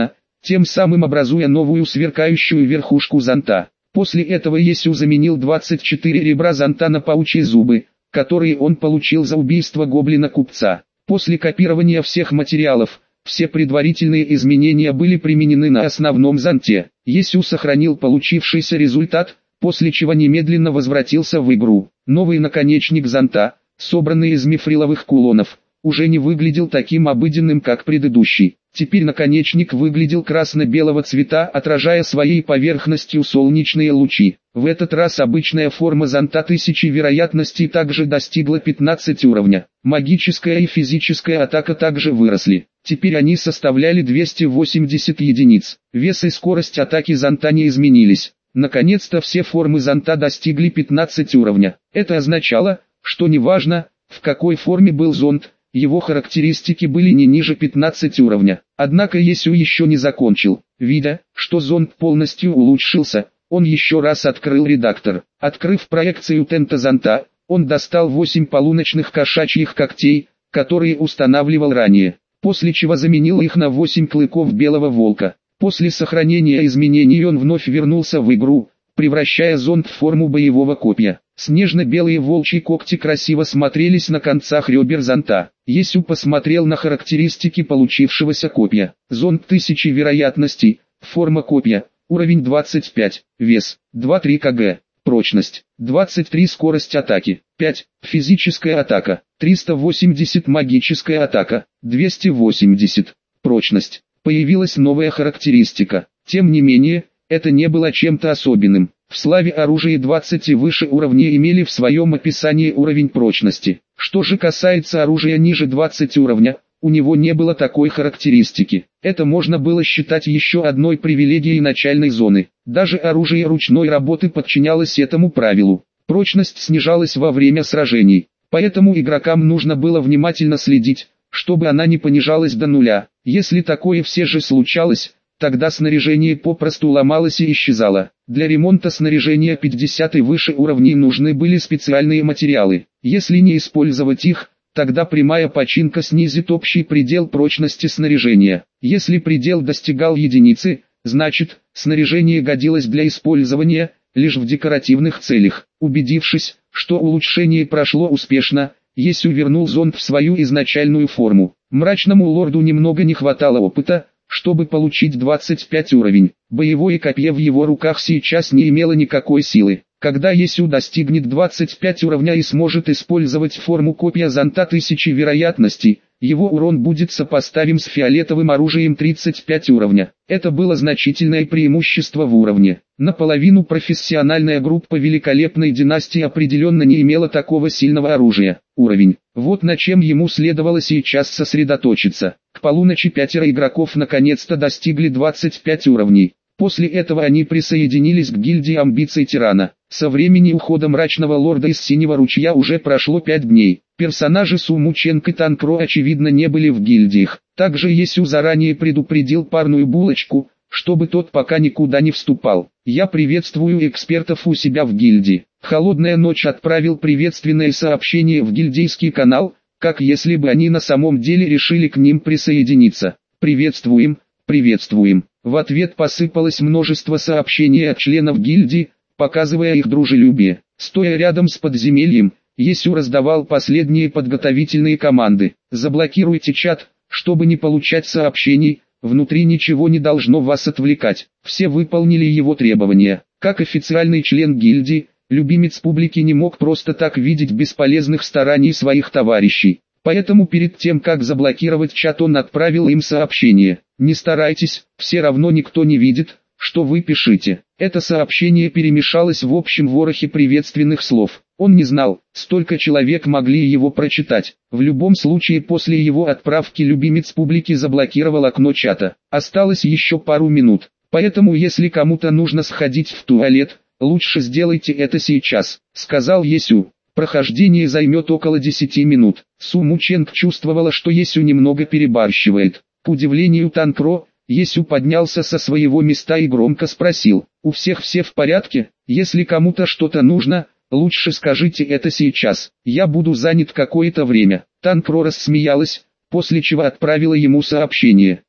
[SPEAKER 1] тем самым образуя новую сверкающую верхушку зонта. После этого Есю заменил двадцать четыре ребра зонта на паучьи зубы, которые он получил за убийство гоблина-купца. После копирования всех материалов, все предварительные изменения были применены на основном зонте. Есю сохранил получившийся результат, после чего немедленно возвратился в игру. Новый наконечник зонта, собранный из мифриловых кулонов, уже не выглядел таким обыденным, как предыдущий. Теперь наконечник выглядел красно-белого цвета, отражая своей поверхностью солнечные лучи. В этот раз обычная форма зонта тысячи вероятностей также достигла пятнадцати уровня. Магическая и физическая атака также выросли. Теперь они составляли двести восемьдесят единиц. Вес и скорость атаки зонта не изменились. Наконец-то все формы зонта достигли пятнадцати уровня. Это означало, что неважно, в какой форме был зонт, его характеристики были не ниже пятнадцати уровня. Однако Есю еще не закончил. Видя, что зонт полностью улучшился, он еще раз открыл редактор. Открыв проекцию тента зонта, он достал восемь полуночных кошачьих когтей, которые устанавливал ранее, после чего заменил их на восемь клыков белого волка. После сохранения изменений он вновь вернулся в игру, превращая зонт в форму боевого копья. Снежно-белые волчьи когти красиво смотрелись на концах ребер зонта. Есю посмотрел на характеристики получившегося копья. Зонт тысячи вероятностей, форма копья, уровень двадцать пять, вес двадцать три килограмма, прочность двадцать три, скорость атаки пять, физическая атака триста восемьдесят, магическая атака двести восемьдесят, прочность. Появилась новая характеристика. Тем не менее, это не было чем-то особенным. В славе оружия двадцать и выше уровней имели в своем описании уровень прочности. Что же касается оружия ниже двадцати уровня, у него не было такой характеристики. Это можно было считать еще одной привилегией начальной зоны. Даже оружие ручной работы подчинялось этому правилу. Прочность снижалась во время сражений, поэтому игрокам нужно было внимательно следить, чтобы она не понижалась до нуля. Если такое все же случалось, тогда снаряжение попросту ломалось и исчезало. Для ремонта снаряжения пятидесяти и выше уровней нужны были специальные материалы. Если не использовать их, тогда прямая починка снизит общий предел прочности снаряжения. Если предел достигал единицы, значит, снаряжение годилось для использования лишь в декоративных целях. Убедившись, что улучшение прошло успешно, Есю вернул зонт в свою изначальную форму. Мрачному лорду немного не хватало опыта, чтобы получить двадцать пять уровень. Боевое копье в его руках сейчас не имело никакой силы. Когда Есю достигнет двадцать пять уровня и сможет использовать форму копья зонта тысячи вероятностей, его урон будет сопоставим с фиолетовым оружием тридцать пять уровня. Это было значительное преимущество в уровне. Наполовину профессиональная группа великолепной династии определенно не имела такого сильного оружия. Уровень. Вот на чем ему следовало сейчас сосредоточиться. К полуночи пятеро игроков наконец-то достигли двадцати пяти уровней. После этого они присоединились к гильдии амбиций тирана. Со времени ухода мрачного лорда из Синего ручья уже прошло пять дней. Персонажи Суму Ченг и Танкро очевидно не были в гильдиях. Также Есю заранее предупредил парную булочку, чтобы тот пока никуда не вступал. Я приветствую экспертов у себя в гильдии. Холодная ночь отправил приветственное сообщение в гильдейский канал, как если бы они на самом деле решили к ним присоединиться. Приветствуем, приветствуем. В ответ посыпалось множество сообщений от членов гильдии, показывая их дружелюбие. Стоя рядом с подземельем, Есю раздавал последние подготовительные команды. Заблокируйте чат, чтобы не получать сообщений, внутри ничего не должно вас отвлекать. Все выполнили его требования. Как официальный член гильдии, любимец публики не мог просто так видеть бесполезных стараний своих товарищей. Поэтому перед тем как заблокировать чат он отправил им сообщение. Не старайтесь, все равно никто не видит, что вы пишете. Это сообщение перемешалось в общем ворохе приветственных слов. Он не знал, столько человек могли его прочитать. В любом случае после его отправки любимец публики заблокировал окно чата. Осталось еще пару минут. Поэтому если кому-то нужно сходить в туалет, лучше сделайте это сейчас, сказал Есю. Прохождение займет около десяти минут. Суму Ченг чувствовала, что Есю немного перебарщивает. К удивлению Танкро, Есю поднялся со своего места и громко спросил: «У всех все в порядке? Если кому-то что-то нужно, лучше скажите это сейчас. Я буду занят какое-то время». Танкро рассмеялась, после чего отправила ему сообщение: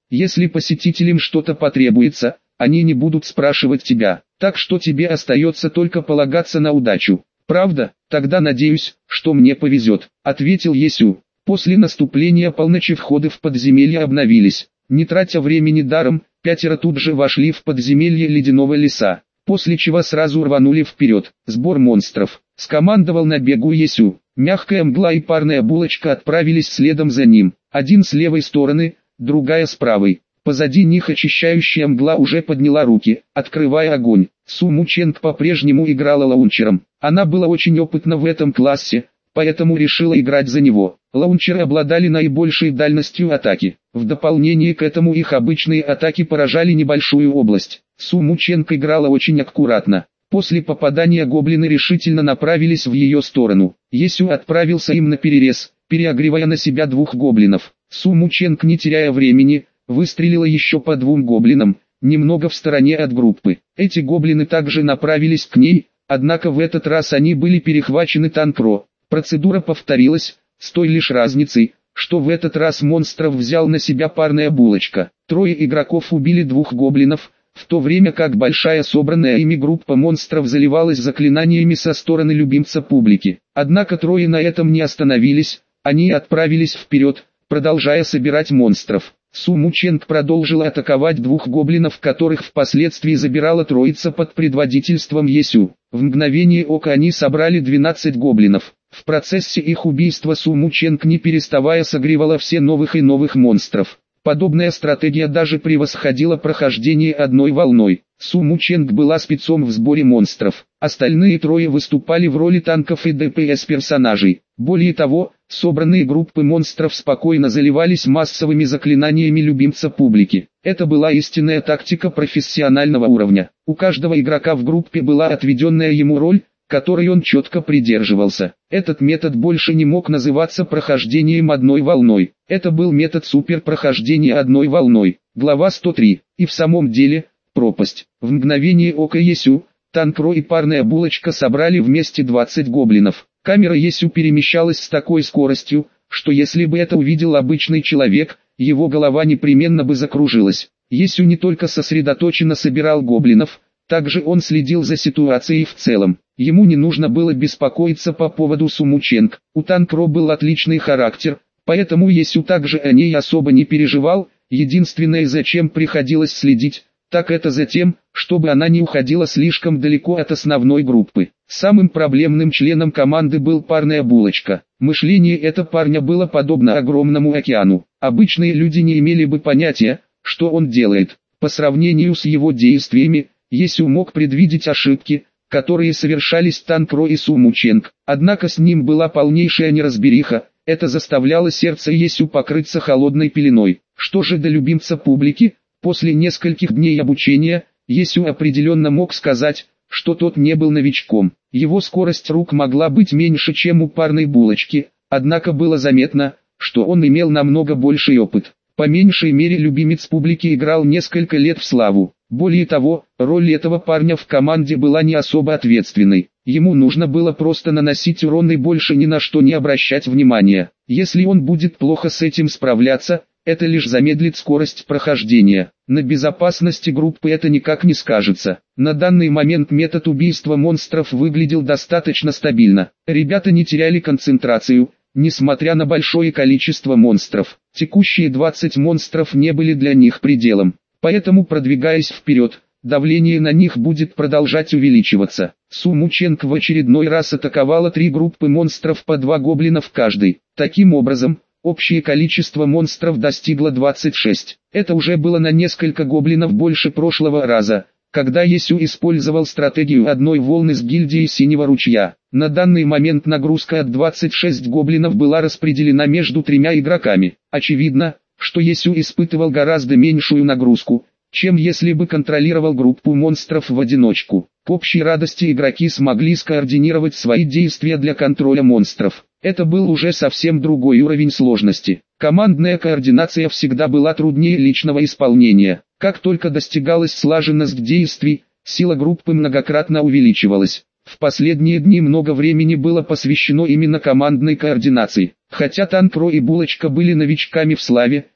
[SPEAKER 1] Если посетителям что-то потребуется, они не будут спрашивать тебя, так что тебе остается только полагаться на удачу. Правда? Тогда надеюсь, что мне повезет, ответил Есю. После наступления полночи входы в подземелье обновились. Не тратя времени даром, пятеро тут же вошли в подземелье ледяного леса, после чего сразу рванули вперед. Сбор монстров. Скомандовал на бегу Есю. Мягкая мгла и парная булочка отправились следом за ним. Один с левой стороны, другая с правой. Позади них очищающая мгла уже подняла руки, открывая огонь. Су Мученг по-прежнему играла лаунчером. Она была очень опытна в этом классе, поэтому решила играть за него. Лаунчеры обладали наибольшей дальностью атаки. В дополнение к этому их обычные атаки поражали небольшую область. Су Мученг играла очень аккуратно. После попадания гоблины решительно направились в ее сторону. Есю отправился им на перерез, переогревая на себя двух гоблинов. Су Мученг, не теряя времени, выстрелила еще по двум гоблинам, немного в стороне от группы. Эти гоблины также направились к ней, однако в этот раз они были перехвачены Танкро. Процедура повторилась, с той лишь разницей, что в этот раз монстров взял на себя парная булочка. Трое игроков убили двух гоблинов, в то время как большая собранная ими группа монстров заливалась заклинаниями со стороны любимца публики. Однако трое на этом не остановились, они отправились вперед, продолжая собирать монстров. Су Мученг продолжила атаковать двух гоблинов, которых впоследствии забирала троица под предводительством Есю. В мгновение ока они собрали двенадцать гоблинов. В процессе их убийства Су Мученг, не переставая, согревала все новых и новых монстров. Подобная стратегия даже превосходила прохождение одной волной. Су Мученг была спецом в сборе монстров. Остальные трое выступали в роли танков и ДПС персонажей. Более того, собранные группы монстров спокойно заливались массовыми заклинаниями любимца публики. Это была истинная тактика профессионального уровня. У каждого игрока в группе была отведенная ему роль, которой он четко придерживался. Этот метод больше не мог называться прохождением одной волной. Это был метод суперпрохождения одной волной. Глава сто три. И в самом деле, пропасть. В мгновение ока Есю, Танкро и парная булочка собрали вместе двадцать гоблинов. Камера Есю перемещалась с такой скоростью, что если бы это увидел обычный человек, его голова непременно бы закружилась. Есю не только сосредоточенно собирал гоблинов, также он следил за ситуацией в целом. Ему не нужно было беспокоиться по поводу Су Мученг. У Танкро был отличный характер, поэтому Есю также о ней особо не переживал. Единственное, зачем приходилось следить, так это за тем, чтобы она не уходила слишком далеко от основной группы. Самым проблемным членом команды был парная булочка. Мышление этого парня было подобно огромному океану. Обычные люди не имели бы понятия, что он делает. По сравнению с его действиями, Есю мог предвидеть ошибки, которые совершались Танкро и Су Мученг. Однако с ним была полнейшая неразбериха, это заставляло сердце Есю покрыться холодной пеленой. Что же до любимца публики, после нескольких дней обучения, Есю определенно мог сказать, что тот не был новичком. Его скорость рук могла быть меньше, чем у парной булочки, однако было заметно, что он имел намного больший опыт. По меньшей мере любимец публики играл несколько лет в славу. Более того, роль этого парня в команде была не особо ответственной. Ему нужно было просто наносить урон и больше ни на что не обращать внимания. Если он будет плохо с этим справляться, это лишь замедлит скорость прохождения. На безопасности группы это никак не скажется. На данный момент метод убийства монстров выглядел достаточно стабильно. Ребята не теряли концентрацию, несмотря на большое количество монстров. Текущие двадцать монстров не были для них пределом. Поэтому, продвигаясь вперед, давление на них будет продолжать увеличиваться. Су Мученг в очередной раз атаковала три группы монстров по два гоблина в каждой. Таким образом, общее количество монстров достигло двадцати шести. Это уже было на несколько гоблинов больше прошлого раза, когда Есю использовал стратегию одной волны с гильдией Синего Ручья. На данный момент нагрузка от двадцати шести гоблинов была распределена между тремя игроками. Очевидно, что Есю испытывал гораздо меньшую нагрузку, чем если бы контролировал группу монстров в одиночку. К общей радости игроки смогли скоординировать свои действия для контроля монстров. Это был уже совсем другой уровень сложности. Командная координация всегда была труднее личного исполнения. Как только достигалась слаженность действий, сила группы многократно увеличивалась. В последние дни много времени было посвящено именно командной координации. Хотя Танкро и Булочка были новичками в славе,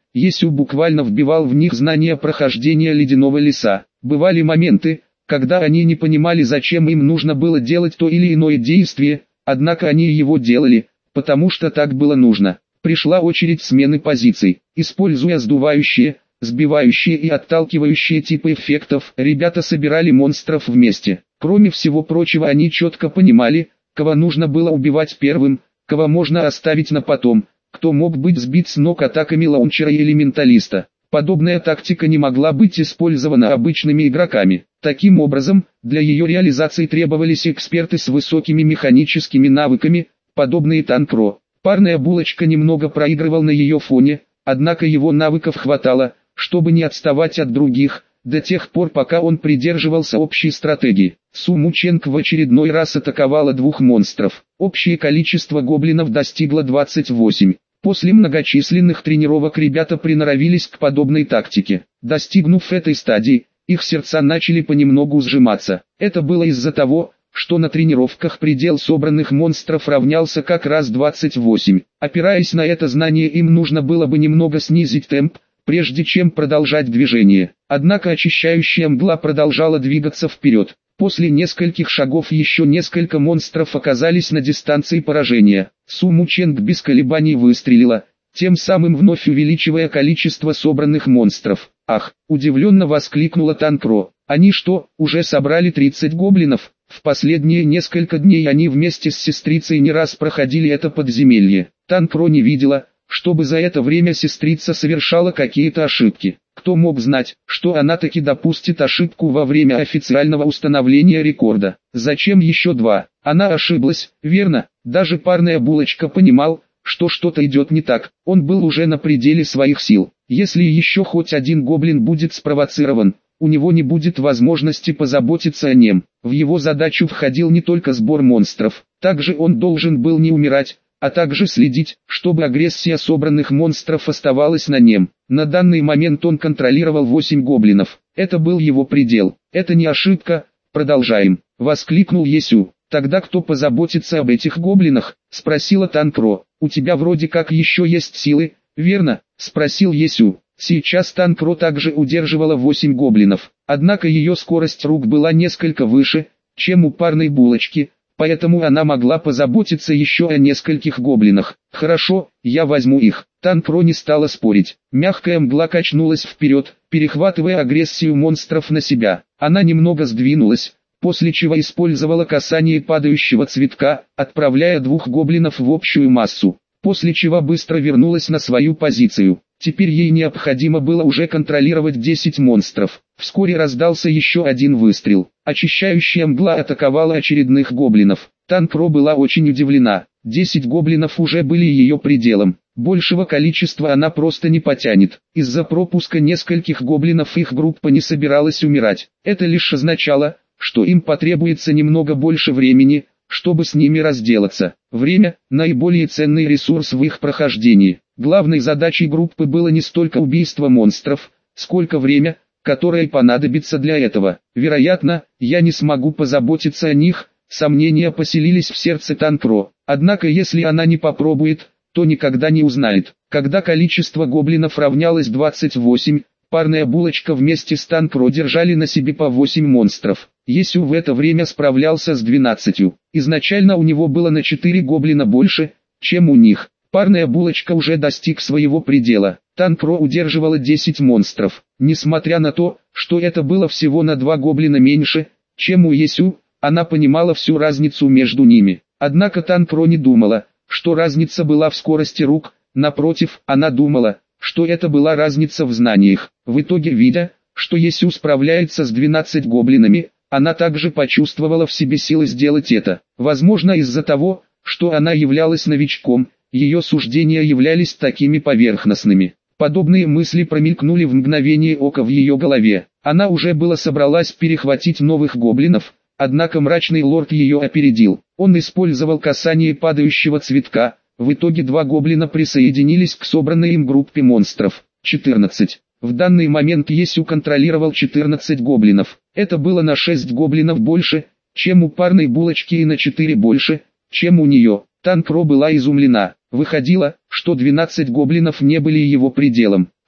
[SPEAKER 1] Есю буквально вбивал в них знания прохождения ледяного леса. Бывали моменты, когда они не понимали, зачем им нужно было делать то или иное действие, однако они его делали, потому что так было нужно. Пришла очередь смены позиций. Используя сдувающие, сбивающие и отталкивающие типы эффектов, ребята собирали монстров вместе. Кроме всего прочего, они четко понимали, кого нужно было убивать первым, кого можно оставить на потом, кто мог быть сбит с ног атаками лаунчера или менталиста. Подобная тактика не могла быть использована обычными игроками. Таким образом, для ее реализации требовались эксперты с высокими механическими навыками, подобные Танкро. Парная булочка немного проигрывал на ее фоне, однако его навыков хватало, чтобы не отставать от других, до тех пор пока он придерживался общей стратегии. Су Мученг в очередной раз атаковала двух монстров. Общее количество гоблинов достигло двадцати восьми. После многочисленных тренировок ребята приноровились к подобной тактике. Достигнув этой стадии, их сердца начали понемногу сжиматься. Это было из-за того, что на тренировках предел собранных монстров равнялся как раз двадцати восьми. Опираясь на это знание, им нужно было бы немного снизить темп, прежде чем продолжать движение. Однако очищающая мгла продолжала двигаться вперед. После нескольких шагов еще несколько монстров оказались на дистанции поражения. Су Мученг без колебаний выстрелила, тем самым вновь увеличивая количество собранных монстров. «Ах!» – удивленно воскликнула Танкро. «Они что, уже собрали тридцать гоблинов?» В последние несколько дней они вместе с сестрицей не раз проходили это подземелье. Танкро не видела, чтобы за это время сестрица совершала какие-то ошибки. Кто мог знать, что она таки допустит ошибку во время официального установления рекорда? Зачем еще два? Она ошиблась, верно? Даже парная булочка понимал, что что-то идет не так. Он был уже на пределе своих сил. Если еще хоть один гоблин будет спровоцирован, у него не будет возможности позаботиться о нем. В его задачу входил не только сбор монстров, также он должен был не умирать, а также следить, чтобы агрессия собранных монстров оставалась на нем. На данный момент он контролировал восемь гоблинов. Это был его предел. Это не ошибка. Продолжаем. Воскликнул Есю. Тогда кто позаботится об этих гоблинах? Спросила Танкро. У тебя вроде как еще есть силы, верно? Спросил Есю. Сейчас Танкро также удерживала восемь гоблинов. Однако ее скорость рук была несколько выше, чем у парной булочки, поэтому она могла позаботиться еще о нескольких гоблинах. «Хорошо, я возьму их». Танкро не стала спорить. Мягкая мгла качнулась вперед, перехватывая агрессию монстров на себя. Она немного сдвинулась, после чего использовала касание падающего цветка, отправляя двух гоблинов в общую массу, после чего быстро вернулась на свою позицию. Теперь ей необходимо было уже контролировать десять монстров. Вскоре раздался еще один выстрел. Очищающая мгла атаковала очередных гоблинов. Танкро была очень удивлена. десять гоблинов уже были ее пределом. Большего количества она просто не потянет. Из-за пропуска нескольких гоблинов их группа не собиралась умирать. Это лишь означало, что им потребуется немного больше времени, чтобы с ними разделаться. Время – наиболее ценный ресурс в их прохождении. Главной задачей группы было не столько убийство монстров, сколько время, которое понадобится для этого. Вероятно, я не смогу позаботиться о них. Сомнения поселились в сердце Танкро. Однако если она не попробует, то никогда не узнает. Когда количество гоблинов равнялось двадцати восьми, парная булочка вместе с Танкро держали на себе по восемь монстров. Есю в это время справлялся с двенадцатью. Изначально у него было на четыре гоблина больше, чем у них. Парная булочка уже достиг своего предела. Танкро удерживала десять монстров. Несмотря на то, что это было всего на два гоблина меньше, чем у Есю, она понимала всю разницу между ними. Однако Танкро не думала, что разница была в скорости рук, напротив, она думала, что это была разница в знаниях. В итоге, видя, что Есю справляется с двенадцатью гоблинами, она также почувствовала в себе силы сделать это. Возможно, из-за того, что она являлась новичком, ее суждения являлись такими поверхностными. Подобные мысли промелькнули в мгновение ока в ее голове. Она уже было собралась перехватить новых гоблинов, однако мрачный лорд ее опередил. Он использовал касание падающего цветка. В итоге два гоблина присоединились к собранной им группе монстров. четырнадцать. В данный момент Есю контролировал четырнадцать гоблинов. Это было на шесть гоблинов больше, чем у парной булочки, и на четыре больше, чем у нее. Танкро была изумлена. Выходило, что двенадцать гоблинов не были его пределом.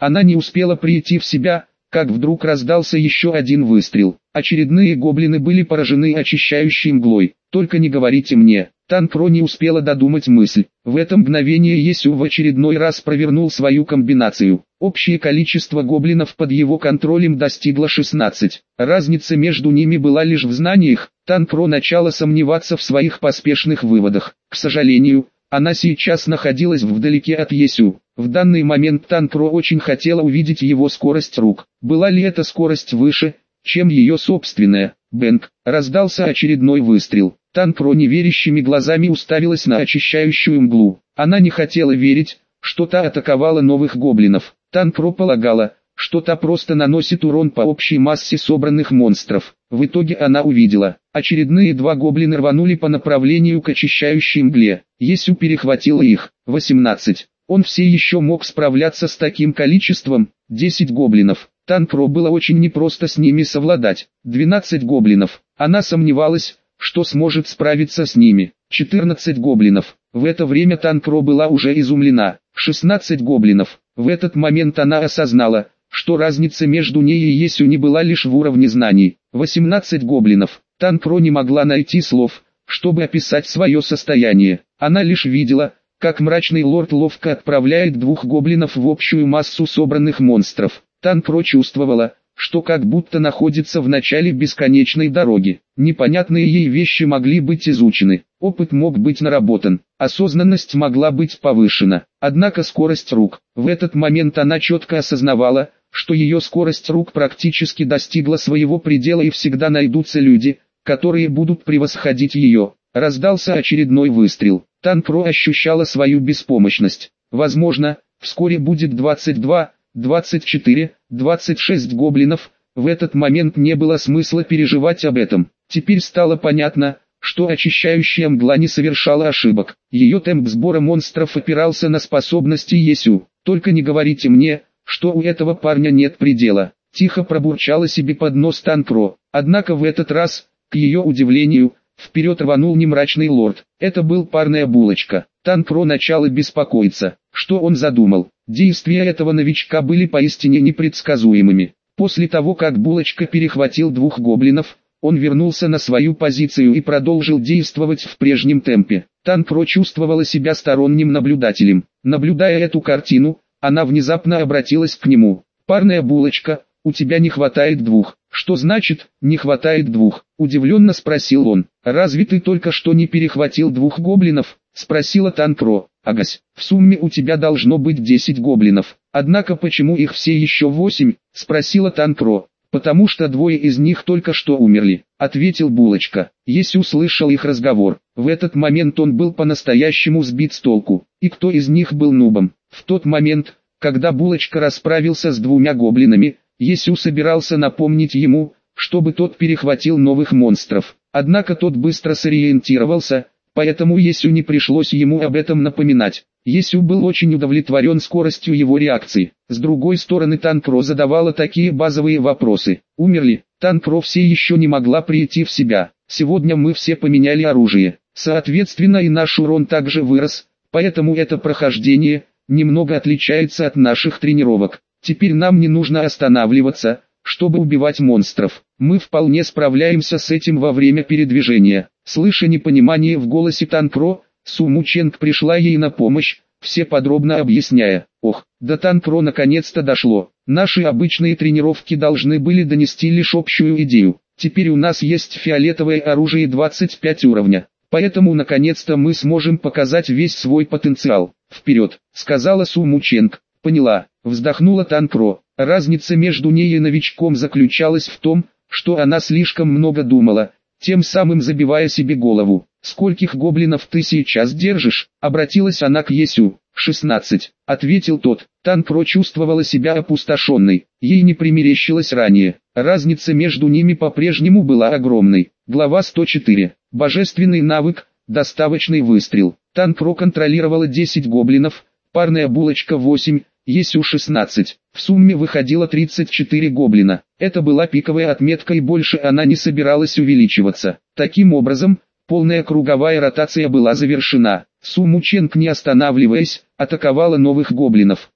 [SPEAKER 1] Она не успела прийти в себя, как вдруг раздался еще один выстрел. Очередные гоблины были поражены очищающей мглой. «Только не говорите мне». Танпро не успела додумать мысль. В это мгновение Есю в очередной раз провернул свою комбинацию. Общее количество гоблинов под его контролем достигло шестнадцати. Разница между ними была лишь в знаниях. Танпро начала сомневаться в своих поспешных выводах. К сожалению, она сейчас находилась вдалеке от Есю. В данный момент Танпро очень хотела увидеть его скорость рук. Была ли эта скорость выше, чем ее собственная? Бэнг! Раздался очередной выстрел. Танпро неверящими глазами уставилась на очищающую мглу. Она не хотела верить, что та атаковала новых гоблинов. Танпро полагала, что та просто наносит урон по общей массе собранных монстров. В итоге она увидела. Очередные два гоблина рванули по направлению к очищающей мгле. Есю перехватила их. восемнадцать. Он все еще мог справляться с таким количеством. десять гоблинов. Танпро было очень непросто с ними совладать. двенадцать гоблинов. Она сомневалась, что сможет справиться с ними. четырнадцать гоблинов. В это время Танпро была уже изумлена. шестнадцать гоблинов. В этот момент она осознала, что разница между ней и Есю не была лишь в уровне знаний. восемнадцать гоблинов. Танпро не могла найти слов, чтобы описать свое состояние. Она лишь видела, как мрачный лорд ловко отправляет двух гоблинов в общую массу собранных монстров. Танпро чувствовала, что как будто находится в начале бесконечной дороги. Непонятные ей вещи могли быть изучены, опыт мог быть наработан, осознанность могла быть повышена. Однако скорость рук, в этот момент она четко осознавала, что ее скорость рук практически достигла своего предела и всегда найдутся люди, которые будут превосходить ее. Раздался очередной выстрел. Танпро ощущала свою беспомощность. Возможно, вскоре будет двадцать два, двадцать четыре, двадцать шесть гоблинов. В этот момент не было смысла переживать об этом. Теперь стало понятно, что очищающая мгла не совершала ошибок. Ее темп сбора монстров опирался на способности Есю. «Только не говорите мне, что у этого парня нет предела», — тихо пробурчала себе под нос Танпро. Однако в этот раз, к ее удивлению, вперед рванул не мрачный лорд. Это был парная булочка. Танпро начала беспокоиться. Что он задумал? Действия этого новичка были поистине непредсказуемыми. После того, как булочка перехватил двух гоблинов, он вернулся на свою позицию и продолжил действовать в прежнем темпе. Танпро чувствовала себя сторонним наблюдателем. Наблюдая эту картину, она внезапно обратилась к нему. «Парная булочка, у тебя не хватает двух». «Что значит, не хватает двух?» – удивленно спросил он. «Разве ты только что не перехватил двух гоблинов?» – спросила Танпро. «Агась, в сумме у тебя должно быть десять гоблинов. Однако почему их все еще восемь?» – спросила Танпро. «Потому что двое из них только что умерли», – ответил булочка. Есю услышал их разговор. В этот момент он был по-настоящему сбит с толку. И кто из них был нубом? В тот момент, когда булочка расправился с двумя гоблинами, Есю собирался напомнить ему, чтобы тот перехватил новых монстров. Однако тот быстро сориентировался, поэтому Есю не пришлось ему об этом напоминать. Есю был очень удовлетворен скоростью его реакции. С другой стороны, Танпро задавала такие базовые вопросы. Умерли? Танпро все еще не могла прийти в себя. Сегодня мы все поменяли оружие. Соответственно, и наш урон также вырос, поэтому это прохождение немного отличается от наших тренировок. Теперь нам не нужно останавливаться, чтобы убивать монстров. Мы вполне справляемся с этим во время передвижения. Слыша непонимание в голосе Танпро, Су Мученг пришла ей на помощь, все подробно объясняя. Ох, до Танпро наконец-то дошло. Наши обычные тренировки должны были донести лишь общую идею. Теперь у нас есть фиолетовое оружие двадцать пять уровня. Поэтому наконец-то мы сможем показать весь свой потенциал. Вперед, сказала Су Мученг. Поняла, вздохнула Танпро. Разница между ней и новичком заключалась в том, что она слишком много думала, тем самым забивая себе голову. «Скольких гоблинов ты сейчас держишь?» — обратилась она к Есю. «шестнадцать», — ответил тот. Танпро чувствовала себя опустошенной, ей не примерещилось ранее. Разница между ними по-прежнему была огромной. Глава сто четыре. Божественный навык, доставочный выстрел. Танпро контролировала десять гоблинов, парная булочка восемь, Есю шестнадцать. В сумме выходило тридцать четыре гоблина. Это была пиковая отметка и больше она не собиралась увеличиваться. Таким образом, полная круговая ротация была завершена. Су Мученг, не останавливаясь, атаковала новых гоблинов.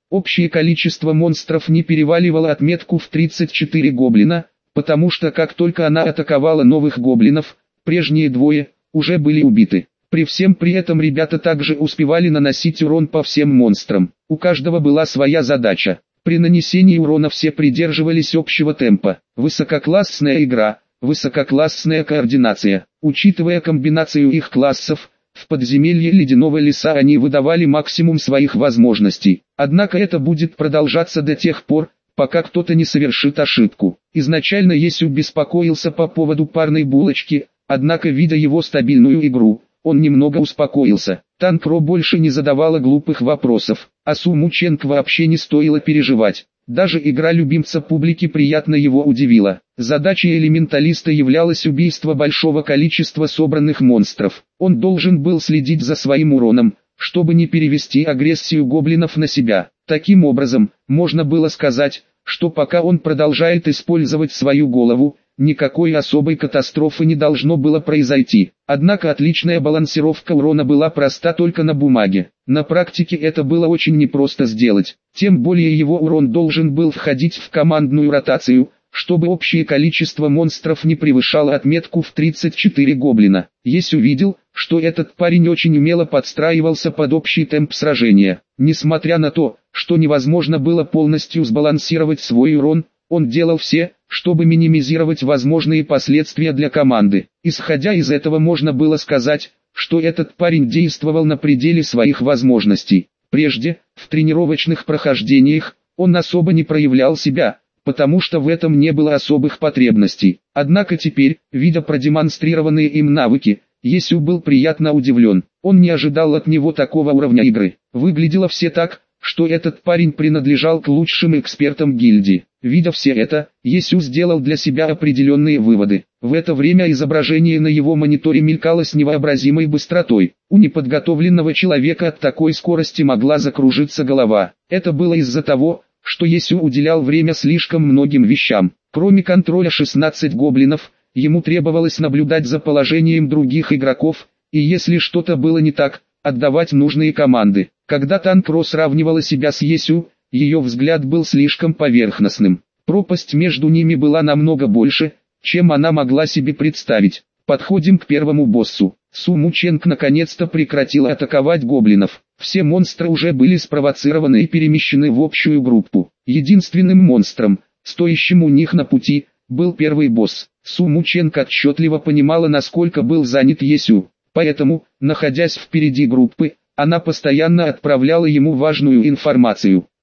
[SPEAKER 1] Общее количество монстров не переваливало отметку в тридцать четыре гоблина, потому что как только она атаковала новых гоблинов, прежние двое уже были убиты. При всем при этом ребята также успевали наносить урон по всем монстрам. У каждого была своя задача. При нанесении урона все придерживались общего темпа. Высококлассная игра, высококлассная координация. Учитывая комбинацию их классов, в подземелье ледяного леса они выдавали максимум своих возможностей. Однако это будет продолжаться до тех пор, пока кто-то не совершит ошибку. Изначально Есю беспокоился по поводу парной булочки, однако видя его стабильную игру, он немного успокоился. Танпро больше не задавала глупых вопросов, а Суму Ченг вообще не стоило переживать. Даже игра любимца публики приятно его удивила. Задачей элементалиста являлось убийство большого количества собранных монстров. Он должен был следить за своим уроном, чтобы не перевести агрессию гоблинов на себя. Таким образом, можно было сказать, что пока он продолжает использовать свою голову, никакой особой катастрофы не должно было произойти. Однако отличная балансировка урона была проста только на бумаге. На практике это было очень непросто сделать. Тем более его урон должен был входить в командную ротацию, чтобы общее количество монстров не превышало отметку в тридцать четыре гоблина. Есю увидел, что этот парень очень умело подстраивался под общий темп сражения. Несмотря на то, что невозможно было полностью сбалансировать свой урон, он делал все, чтобы минимизировать возможные последствия для команды. Исходя из этого можно было сказать, что этот парень действовал на пределе своих возможностей. Прежде, в тренировочных прохождениях, он особо не проявлял себя, потому что в этом не было особых потребностей. Однако теперь, видя продемонстрированные им навыки, Есю был приятно удивлен. Он не ожидал от него такого уровня игры. Выглядело все так, что этот парень принадлежал к лучшим экспертам гильдии. Видя все это, Есю сделал для себя определенные выводы. В это время изображение на его мониторе мелькало с невообразимой быстротой. У неподготовленного человека от такой скорости могла закружиться голова. Это было из-за того, что Есю уделял время слишком многим вещам. Кроме контроля шестнадцати гоблинов, ему требовалось наблюдать за положением других игроков, и если что-то было не так, отдавать нужные команды. Когда Танпро сравнивала себя с Есю, ее взгляд был слишком поверхностным. Пропасть между ними была намного больше, чем она могла себе представить. Подходим к первому боссу. Суму Ченг наконец-то прекратила атаковать гоблинов. Все монстры уже были спровоцированы и перемещены в общую группу. Единственным монстром, стоящим у них на пути, был первый босс. Суму Ченг отчетливо понимала, насколько был занят Есю. Поэтому, находясь впереди группы, она постоянно отправляла ему важную информацию.